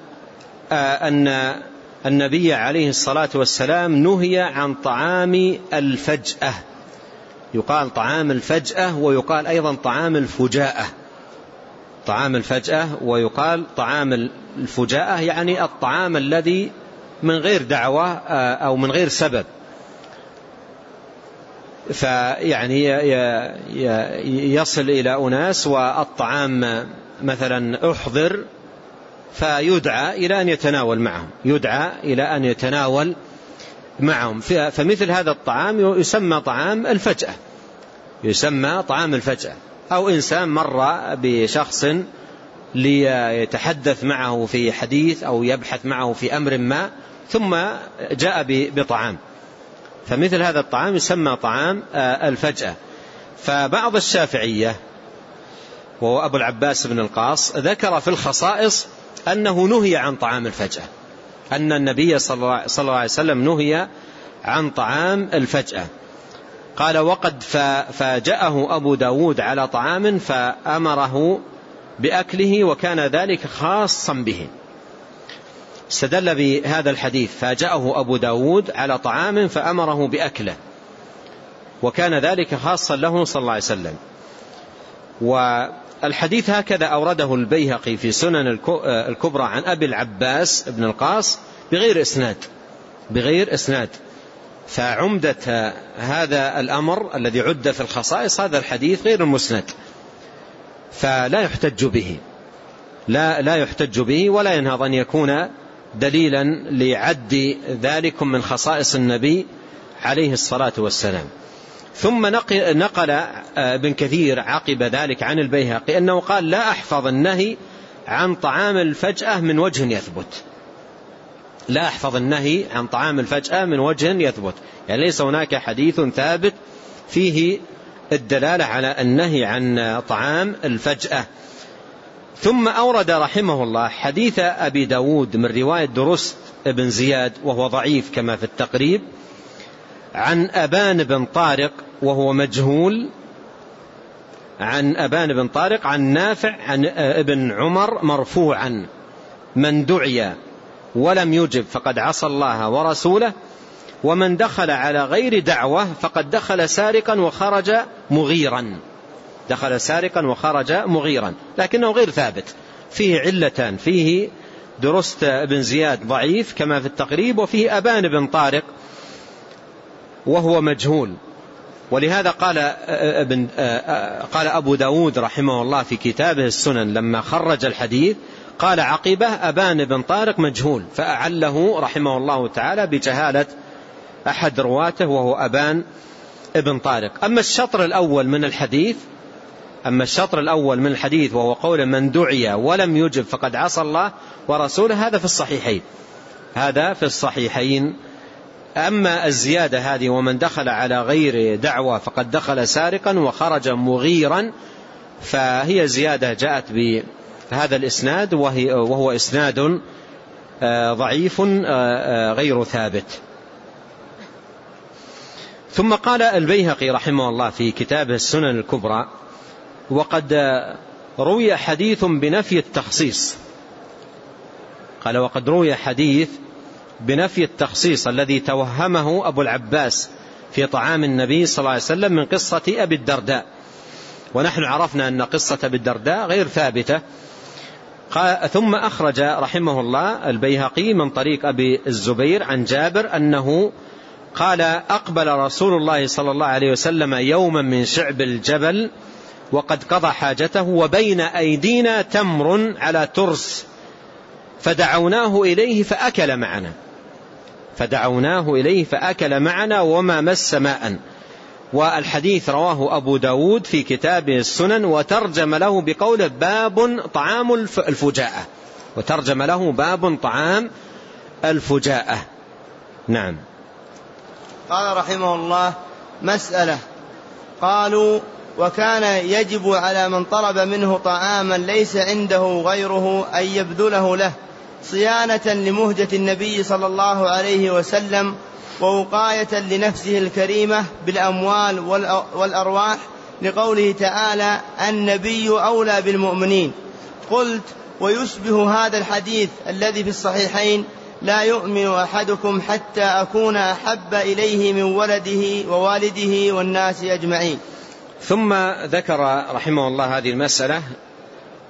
أن النبي عليه الصلاة والسلام نهي عن طعام الفجأة، يقال طعام الفجأة ويقال أيضا طعام الفجاءة. طعام الفجأة، ويقال طعام الفجاءة يعني الطعام الذي من غير دعوة أو من غير سبب، فيعني يصل إلى أناس والطعام مثلا أحضر فيدعى إلى أن يتناول معهم يدعى إلى أن يتناول معهم فمثل هذا الطعام يسمى طعام الفجأة يسمى طعام الفجأة. أو إنسان مر بشخص ليتحدث معه في حديث أو يبحث معه في أمر ما ثم جاء بطعام، فمثل هذا الطعام يسمى طعام الفجأة. فبعض الشافعية وهو أبو العباس بن القاص ذكر في الخصائص أنه نهي عن طعام الفجأة، أن النبي صلى الله عليه وسلم نهي عن طعام الفجأة. قال وقد فاجأه أبو داود على طعام فأمره بأكله وكان ذلك خاصا به. استدل بهذا الحديث فاجأه أبو داود على طعام فأمره بأكله وكان ذلك خاصا له صلى الله عليه وسلم. والحديث هكذا أورده البيهقي في سنن الكبرى عن أبي العباس بن القاص بغير إسناد بغير إسناد فعمدة هذا الأمر الذي عد في الخصائص هذا الحديث غير المسند، فلا يحتج به لا لا يحتج به ولا ينهض أن يكون دليلا لعد ذلك من خصائص النبي عليه الصلاة والسلام. ثم نقل ابن كثير عقب ذلك عن البيهقي أنه قال لا أحفظ النهي عن طعام الفجأة من وجه يثبت لا أحفظ النهي عن طعام الفجأة من وجه يثبت، يعني ليس هناك حديث ثابت فيه الدلالة على النهي عن طعام الفجأة. ثم أورد رحمه الله حديث أبي داود من رواية درست بن زياد وهو ضعيف كما في التقريب عن أبان بن طارق وهو مجهول عن أبان بن طارق عن نافع عن ابن عمر مرفوعا من دعي ولم يجب فقد عصى الله ورسوله ومن دخل على غير دعوة فقد دخل سارقا وخرج مغيرا دخل سارقا وخرج مغيرا لكنه غير ثابت، فيه علتان، فيه درست بن زياد ضعيف كما في التقريب وفيه أبان بن طارق وهو مجهول. ولهذا قال ابن قال أبو داود رحمه الله في كتابه السنن لما خرج الحديث قال عقبه أبان بن طارق مجهول فأعله رحمه الله تعالى بجهالة أحد رواته وهو أبان بن طارق. أما الشطر الأول من الحديث أما الشطر الأول من الحديث وهو قول من دعي ولم يجب فقد عصى الله ورسوله هذا في الصحيحين هذا في الصحيحين. أما الزيادة هذه ومن دخل على غير دعوة فقد دخل سارقا وخرج مغيرا فهي زيادة جاءت بهذا الإسناد وهو إسناد ضعيف غير ثابت. ثم قال البيهقي رحمه الله في كتابه السنن الكبرى وقد روي حديث بنفي التخصيص قال وقد روي حديث بنفي التخصيص الذي توهمه أبو العباس في طعام النبي صلى الله عليه وسلم من قصة أبي الدرداء، ونحن عرفنا أن قصة أبي الدرداء غير ثابتة. ثم أخرج رحمه الله البيهقي من طريق أبي الزبير عن جابر أنه قال أقبل رسول الله صلى الله عليه وسلم يوما من شعب الجبل وقد قضى حاجته وبين أيدينا تمر على ترس فدعوناه إليه فأكل معنا فدعوناه إليه فأكل معنا وما مس ماء. والحديث رواه أبو داود في كتابه السنن وترجم له بقوله باب طعام الفجاءة وترجم له باب طعام الفجاءة. نعم. قال رحمه الله مسألة قالوا وكان يجب على من طلب منه طعاما ليس عنده غيره أن يبذله له صيانة لمهجة النبي صلى الله عليه وسلم ووقاية لنفسه الكريمة بالأموال والأرواح لقوله تعالى النبي أولى بالمؤمنين. قلت ويشبه هذا الحديث الذي في الصحيحين لا يؤمن أحدكم حتى أكون أحب إليه من ولده ووالده والناس أجمعين. ثم ذكر رحمه الله هذه المسألة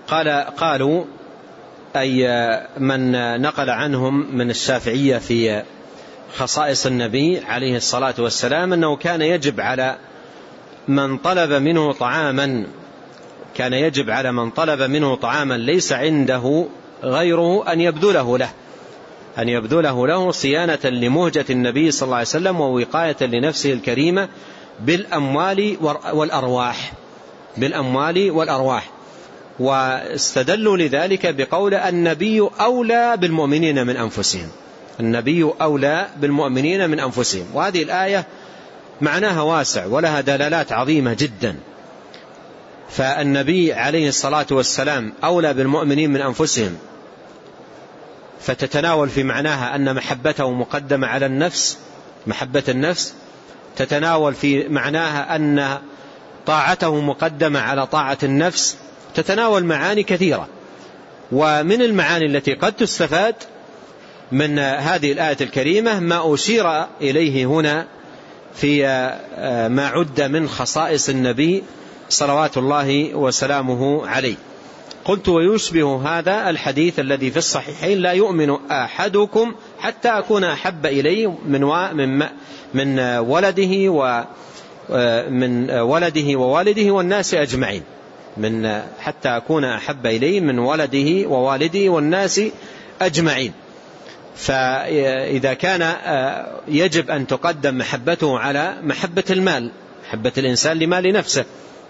قال قالوا أي من نقل عنهم من الشافعية في خصائص النبي عليه الصلاة والسلام أنه كان يجب على من طلب منه طعاما كان يجب على من طلب منه طعاما ليس عنده غيره أن يبذله له أن يبذله له صيانة لمهجة النبي صلى الله عليه وسلم ووقاية لنفسه الكريمة بالأموال والأرواح بالأموال والأرواح. واستدلوا لذلك بقول النبي أولى بالمؤمنين من أنفسهم النبي أولى بالمؤمنين من أنفسهم. وهذه الآية معناها واسع ولها دلالات عظيمة جدا. فالنبي عليه الصلاة والسلام أولى بالمؤمنين من أنفسهم، فتتناول في معناها أن محبته مقدمة على النفس محبة النفس، تتناول في معناها أن طاعته مقدمة على طاعة النفس، تتناول معاني كثيرة. ومن المعاني التي قد تستفاد من هذه الآية الكريمة ما أشير إليه هنا في ما عد من خصائص النبي صلوات الله وسلامه عليه. قلت ويشبه هذا الحديث الذي في الصحيحين لا يؤمن أحدكم حتى أكون أحب إليه من من من ولده ومن ولده ووالده والناس أجمعين من حتى أكون أحب إليه من ولده ووالده والناس أجمعين. فإذا كان يجب أن تقدم محبته على محبة المال، محبة الإنسان لمال نفسه،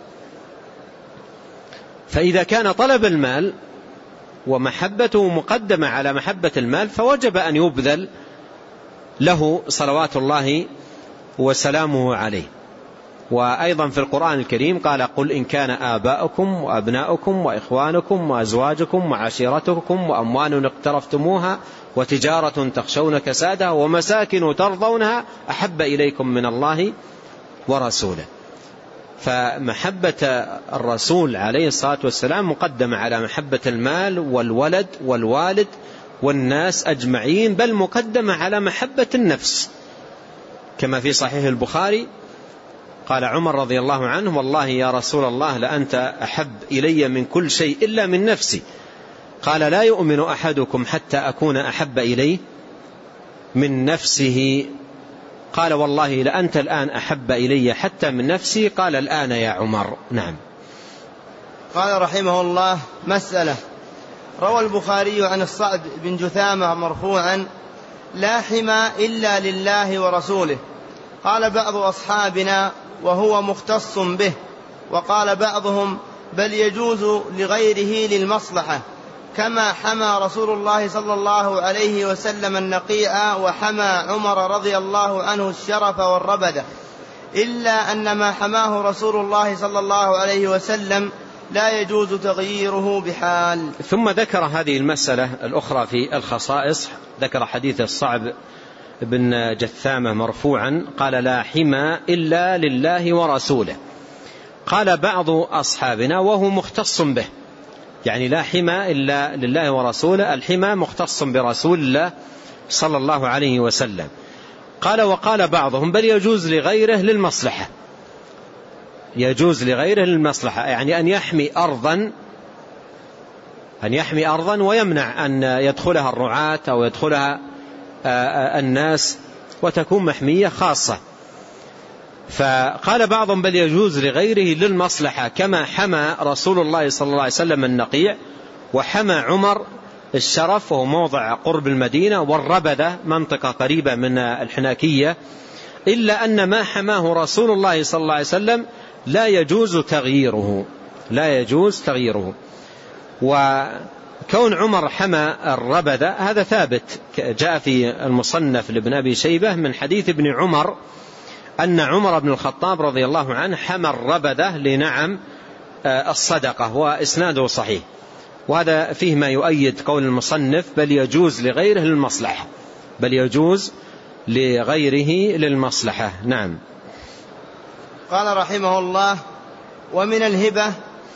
فإذا كان طلب المال ومحبته مقدمة على محبة المال فوجب أن يبذل له صلوات الله وسلامه عليه. وأيضا في القرآن الكريم قال قل إن كان آباؤكم وأبناؤكم وإخوانكم وأزواجكم وعشيرتكم وأموال اقترفتموها وتجارة تخشون كسادها ومساكن ترضونها أحب إليكم من الله ورسوله. فمحبة الرسول عليه الصلاة والسلام مقدمة على محبة المال والولد والوالد والناس أجمعين، بل مقدمة على محبة النفس، كما في صحيح البخاري قال عمر رضي الله عنه والله يا رسول الله لأنت أحب إلي من كل شيء إلا من نفسي. قال لا يؤمن أحدكم حتى أكون أحب إليه من نفسه. قال والله لأنت الآن أحب إلي حتى من نفسي. قال الآن يا عمر. نعم. قال رحمه الله مسألة. روى البخاري عن الصعب بن جثامة مرفوعا لا حمى إلا لله ورسوله. قال بعض أصحابنا وهو مختص به، وقال بعضهم بل يجوز لغيره للمصلحة، كما حمى رسول الله صلى الله عليه وسلم النقيع وحمى عمر رضي الله عنه الشرف والربدة، إلا أن ما حماه رسول الله صلى الله عليه وسلم لا يجوز تغييره بحال. ثم ذكر هذه المسألة الأخرى في الخصائص، ذكر حديث الصعب بن جثامة مرفوعا قال لا حمى إلا لله ورسوله. قال بعض أصحابنا وهو مختص به، يعني لا حمى إلا لله ورسوله، الحمى مختص برسول الله صلى الله عليه وسلم. قال وقال بعضهم بل يجوز لغيره للمصلحة، يجوز لغيره للمصلحة، يعني أن يحمي أرضا أن يحمي أرضا ويمنع أن يدخلها الرعاة أو يدخلها الناس وتكون محمية خاصة. فقال بعضهم بل يجوز لغيره للمصلحة، كما حمى رسول الله صلى الله عليه وسلم النقيع وحمى عمر الشرف وهو موضع قرب المدينة والربدة منطقة قريبة من الحناكية، إلا أن ما حماه رسول الله صلى الله عليه وسلم لا يجوز تغييره لا يجوز تغييره. وكون عمر حمى الربدة هذا ثابت، جاء في المصنف لابن أبي شيبة من حديث ابن عمر أن عمر بن الخطاب رضي الله عنه حمى الربدة لنعم الصدقة، وإسناده صحيح. وهذا فيه ما يؤيد قول المصنف بل يجوز لغيره للمصلحة، بل يجوز لغيره للمصلحة. نعم. قال رحمه الله ومن الهبة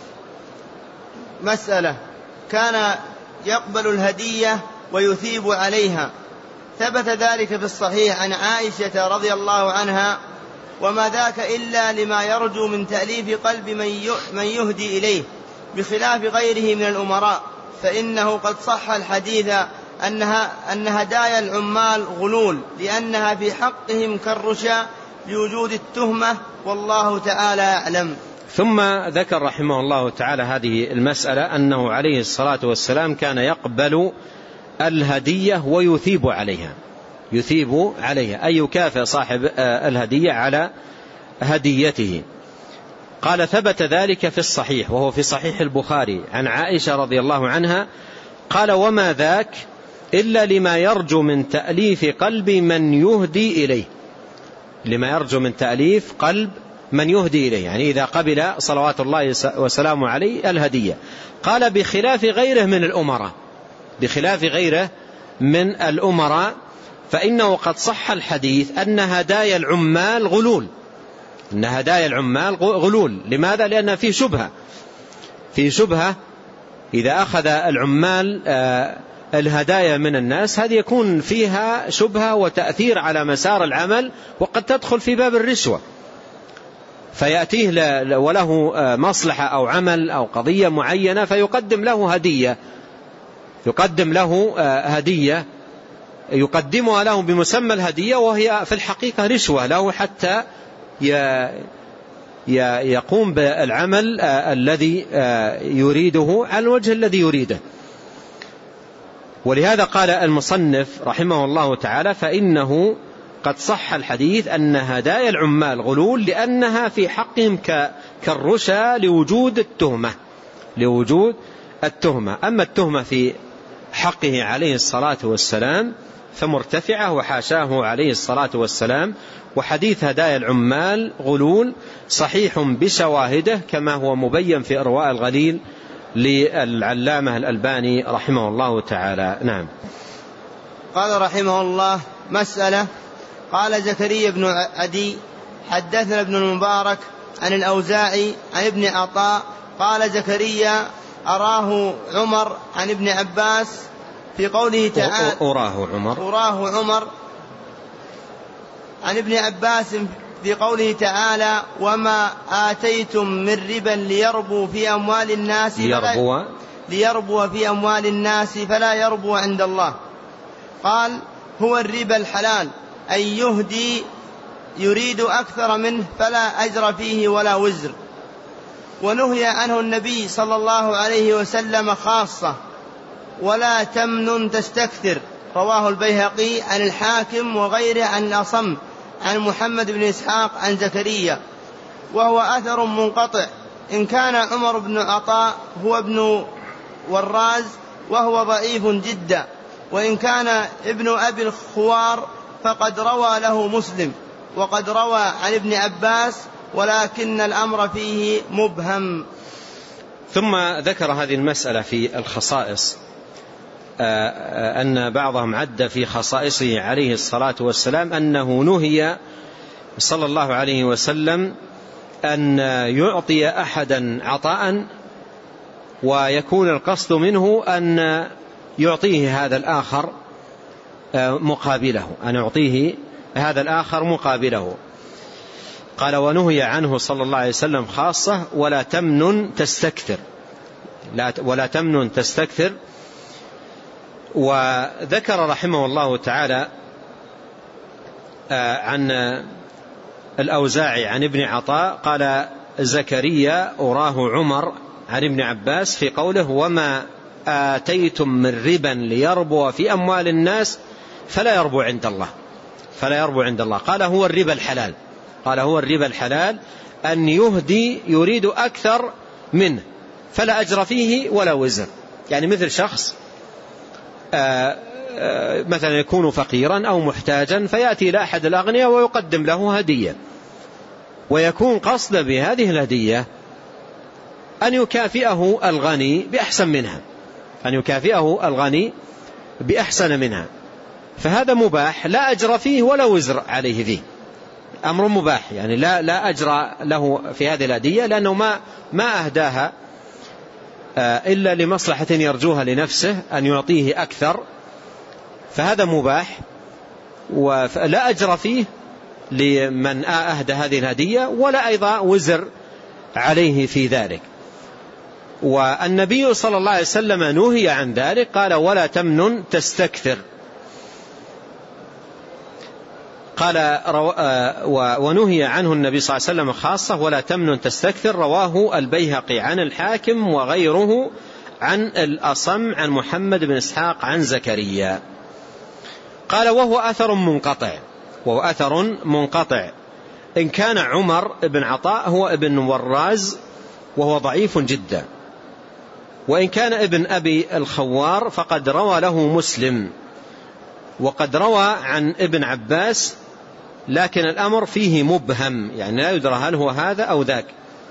مسألة كان يقبل الهدية ويثيب عليها، ثبت ذلك في الصحيح عن عائشة رضي الله عنها، وما ذاك إلا لما يرجو من تأليف قلب من يهدي إليه، بخلاف غيره من الأمراء، فإنه قد صح الحديث أنها أن هدايا العمال غلول لأنها في حقهم كالرشا لوجود التهمة، والله تعالى أعلم. ثم ذكر رحمه الله تعالى هذه المسألة أنه عليه الصلاة والسلام كان يقبل الهدية ويثيب عليها، يثيب عليها أي يكافئ صاحب الهدية على هديته. قال ثبت ذلك في الصحيح، وهو في صحيح البخاري، عن عائشة رضي الله عنها قال: وما ذاك إلا لما يرجو من تأليف قلب من يهدي إليه، لما يرجو من تأليف قلب من يهدي إليه، يعني إذا قبل صلوات الله وسلامه عليه الهدية. قال: بخلاف غيره من الأمراء، بخلاف غيره من الأمراء فإنه قد صح الحديث أن هدايا العمال غلول، أن هدايا العمال غلول. لماذا؟ لأن فيه شبهة، فيه شبهة إذا أخذ العمال الهدايا من الناس هذه يكون فيها شبهة وتأثير على مسار العمل، وقد تدخل في باب الرشوة، فيأتيه وله مصلحة أو عمل أو قضية معينة فيقدم له هدية، يقدم له هدية يقدمها له بمسمى الهدية وهي في الحقيقة رشوة له حتى يقوم بالعمل الذي يريده على الوجه الذي يريده. ولهذا قال المصنف رحمه الله تعالى: فإنه قد صح الحديث أن هدايا العمال غلول لأنها في حقهم كالرشا لوجود التهمة، لوجود التهمة. أما التهمة في حقه عليه الصلاة والسلام فمرتفعة وحاشاه عليه الصلاة والسلام. وحديث هدايا العمال غلول صحيح بشواهده كما هو مبين في إرواء الغليل للعلامة الألباني رحمه الله تعالى. نعم. قال رحمه الله: مسألة. قال زكريا بن عدي: حدثنا ابن المبارك عن الأوزاعي عن ابن عطاء قال زكريا: أراه عمر عن ابن عباس في قوله تعالى أراه عمر أراه عمر عن ابن عباس في قوله تعالى: وما آتيتم من ربا ليربو في أموال الناس ليربو, ليربو في أموال الناس فلا يربو عند الله. قال: هو الربا الحلال أن يهدي يريد أكثر منه فلا أجر فيه ولا وزر. ونهي عنه النبي صلى الله عليه وسلم خاصة: ولا تمنن تستكثر. رواه البيهقي عن الحاكم وغيره عن الأصم عن محمد بن إسحاق عن زكريا، وهو أثر منقطع، إن كان عمر بن عطاء هو ابن وراز وهو ضعيف جدا، وإن كان ابن أبي الخوار فقد روى له مسلم، وقد روى عن ابن عباس، ولكن الأمر فيه مبهم. ثم ذكر هذه المسألة في الخصائص، أن بعضهم عد في خصائصه عليه الصلاة والسلام أنه نهي صلى الله عليه وسلم أن يعطي أحدا عطاء ويكون القصد منه أن يعطيه هذا الآخر مقابله، أن يعطيه هذا الآخر مقابله. قال: ونهي عنه صلى الله عليه وسلم خاصة: ولا تمنن تستكثر، ولا تمنن تستكثر. وذكر رحمه الله تعالى عن الأوزاعي عن ابن عطاء قال زكريا: أراه عمر عن ابن عباس في قوله: وما آتيتم من ربا ليربو في أموال الناس فلا يربو عند الله، فلا يربو عند الله. قال: هو الربا الحلال، قال: هو الربا الحلال أن يهدي يريد أكثر منه فلا أجر فيه ولا وزر. يعني مثل شخص آآ آآ مثلا يكون فقيرا أو محتاجا فيأتي إلى أحد الأغنياء ويقدم له هدية، ويكون قصد بهذه الهدية أن يكافئه الغني بأحسن منها، أن يكافئه الغني بأحسن منها، فهذا مباح لا أجر فيه ولا وزر عليه فيه، أمر مباح، يعني لا لا أجر له في هذه الهدية لأنه ما ما أهداها إلا لمصلحة يرجوها لنفسه أن يعطيه أكثر، فهذا مباح ولا أجر فيه لمن أهدى هذه الهدية ولا أيضا وزر عليه في ذلك. والنبي صلى الله عليه وسلم نهي عن ذلك، قال ولا تمنن تستكثر. قال ونهي عنه النبي صلى الله عليه وسلم خاصة ولا تمنن تستكثر. رواه البيهقي عن الحاكم وغيره عن الأصم عن محمد بن إسحاق عن زكريا. قال وهو أثر منقطع، وهو أثر منقطع إن كان عمر بن عطاء هو ابن وراز وهو ضعيف جدا، وإن كان ابن أبي الخوار فقد روى له مسلم، وقد روى عن ابن عباس لكن الأمر فيه مبهم، يعني لا يدرى هل هو هذا أو ذاك.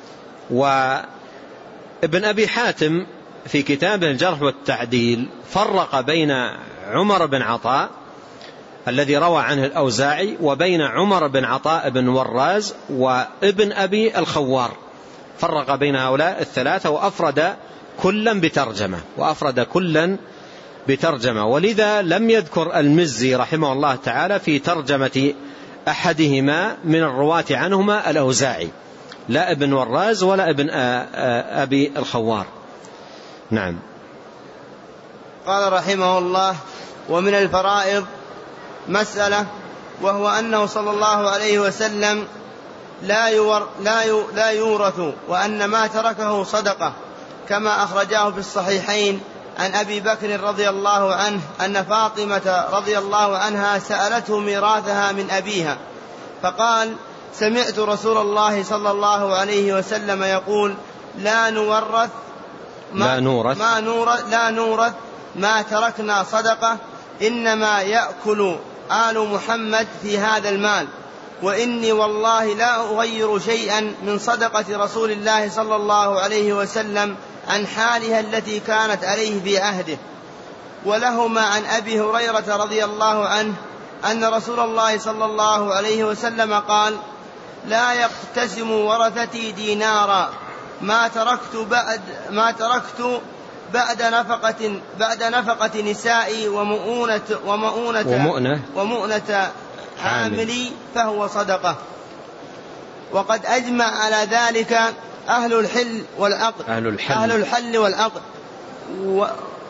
وابن أبي حاتم في كتابه الجرح والتعديل فرق بين عمر بن عطاء الذي روى عنه الأوزاعي وبين عمر بن عطاء بن وراز وابن أبي الخوار، فرق بين هؤلاء الثلاثة وأفرد كلا بترجمة وأفرد كلا بترجمة ولذا لم يذكر المزي رحمه الله تعالى في ترجمة أحدهما من الرواة عنهما الأوزاعي، لا ابن وراز ولا ابن أبي الخوار. نعم. قال رحمه الله: ومن الفرائض مسألة، وهو أنه صلى الله عليه وسلم لا, يور لا, لا يورث، وأن ما تركه صدقة، كما أخرجاه في الصحيحين عن أبي بكر رضي الله عنه أن فاطمة رضي الله عنها سألته ميراثها من أبيها، فقال: سمعت رسول الله صلى الله عليه وسلم يقول: لا نورث ما لا نورث ما نورث لا نورث ما تركنا صدقة، إنما يأكل آل محمد في هذا المال، وإني والله لا أغير شيئا من صدقة رسول الله صلى الله عليه وسلم عن حالها التي كانت عليه في عهده. ولهما عن أبي هريرة رضي الله عنه أن رسول الله صلى الله عليه وسلم قال: لا يقتسم ورثتي دينارا ما تركت بعد ما تركت بعد نفقة بعد نفقة نسائي ومؤونة ومؤونة ومؤنة, ومؤنة حاملي فهو صدقة. وقد أجمع على ذلك أهل الحل والعقد أهل الحل, أهل الحل والعقد و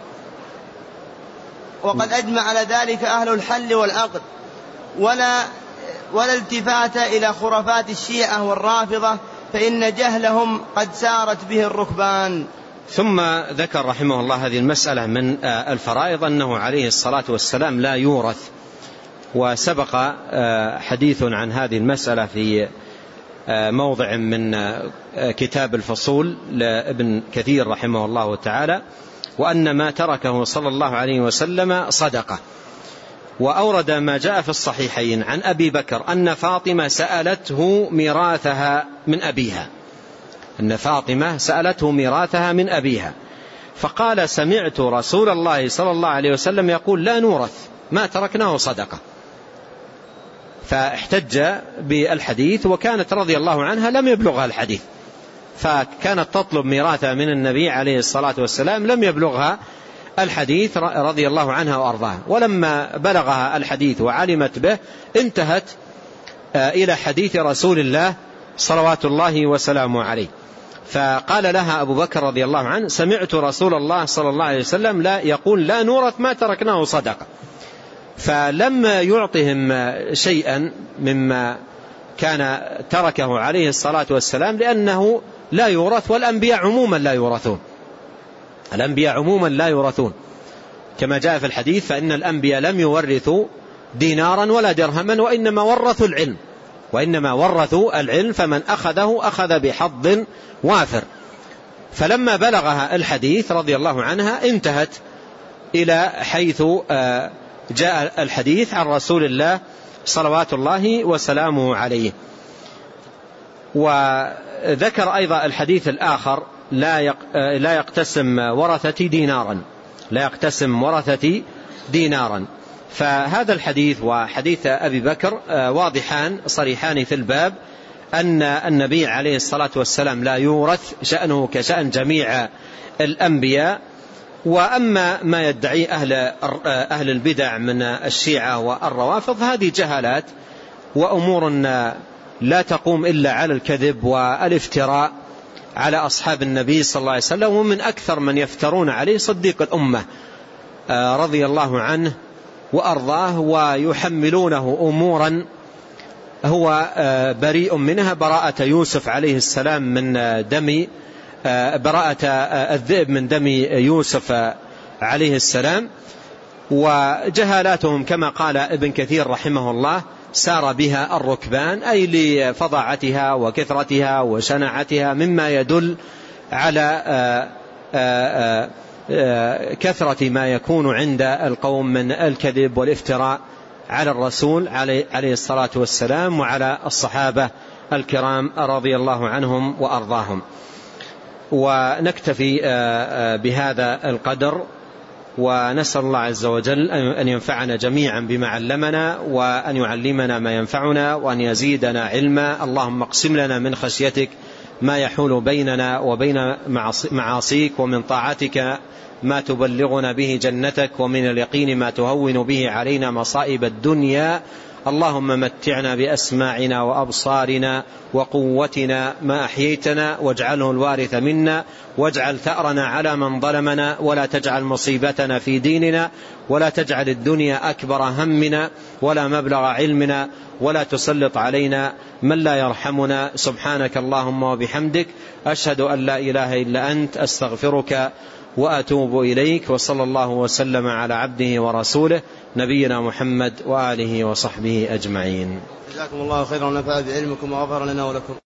وقد أجمع على ذلك أهل الحل والعقد ولا ولا التفات إلى خرافات الشيعة والرافضة، فإن جهلهم قد سارت به الركبان. ثم ذكر رحمه الله هذه المسألة من الفرائض أنه عليه الصلاة والسلام لا يورث، وسبق حديث عن هذه المسألة في موضع من كتاب الفصول لابن كثير رحمه الله تعالى، وأن ما تركه صلى الله عليه وسلم صدقة. وأورد ما جاء في الصحيحين عن أبي بكر أن فاطمة سألته ميراثها من أبيها أن فاطمة سألته ميراثها من أبيها فقال: سمعت رسول الله صلى الله عليه وسلم يقول: لا نورث ما تركناه صدقة. فاحتج بالحديث، وكانت رضي الله عنها لم يبلغها الحديث، فكانت تطلب ميراثها من النبي عليه الصلاة والسلام، لم يبلغها الحديث رضي الله عنها وأرضاها. ولما بلغها الحديث وعلمت به انتهت إلى حديث رسول الله صلوات الله وسلامه عليه، فقال لها أبو بكر رضي الله عنه: سمعت رسول الله صلى الله عليه وسلم لا يقول: لا نورث ما تركناه صدقة. فلم يعطهم شيئا مما كان تركه عليه الصلاة والسلام، لأنه لا يورث، والأنبياء عموما لا يورثون الأنبياء عموما لا يورثون كما جاء في الحديث: فإن الأنبياء لم يورثوا دينارا ولا درهما، وإنما ورثوا العلم وإنما ورثوا العلم فمن أخذه أخذ بحظ وافر. فلما بلغها الحديث رضي الله عنها انتهت إلى حيث جاء الحديث عن رسول الله صلوات الله وسلامه عليه. وذكر أيضا الحديث الآخر: لا يقتسم ورثتي دينارا لا يقتسم ورثتي دينارا. فهذا الحديث وحديث أبي بكر واضحان صريحان في الباب أن النبي عليه الصلاة والسلام لا يورث، شأنه كشأن جميع الأنبياء. وأما ما يدعي أهل, أهل البدع من الشيعة والروافض هذه جهالات وأمور لا تقوم إلا على الكذب والافتراء على أصحاب النبي صلى الله عليه وسلم، ومن أكثر من يفترون عليه صديق الأمة رضي الله عنه وأرضاه، ويحملونه أمورا هو بريء منها، براءة يوسف عليه السلام من دم براءة الذئب من دم يوسف عليه السلام. وجهالاتهم كما قال ابن كثير رحمه الله سار بها الركبان، أي لفظاعتها وكثرتها وشناعتها، مما يدل على كثرة ما يكون عند القوم من الكذب والافتراء على الرسول عليه الصلاة والسلام وعلى الصحابة الكرام رضي الله عنهم وأرضاهم. ونكتفي بهذا القدر، ونسأل الله عز وجل أن ينفعنا جميعا بما علمنا، وأن يعلمنا ما ينفعنا، وأن يزيدنا علما. اللهم اقسم لنا من خشيتك ما يحول بيننا وبين معاصيك، ومن طاعتك ما تبلغنا به جنتك، ومن اليقين ما تهون به علينا مصائب الدنيا. اللهم متعنا بأسماعنا وأبصارنا وقوتنا ما أحييتنا، واجعله الوارث منا، واجعل ثأرنا على من ظلمنا، ولا تجعل مصيبتنا في ديننا، ولا تجعل الدنيا أكبر همنا ولا مبلغ علمنا، ولا تسلط علينا من لا يرحمنا. سبحانك اللهم وبحمدك، أشهد أن لا إله إلا أنت، أستغفرك وأتوب إليك. وصلى الله وسلم على عبده ورسوله نبينا محمد وآله وصحبه أجمعين. جزاكم الله خيرا ونفع بعلمكم وغفر لنا ولكم.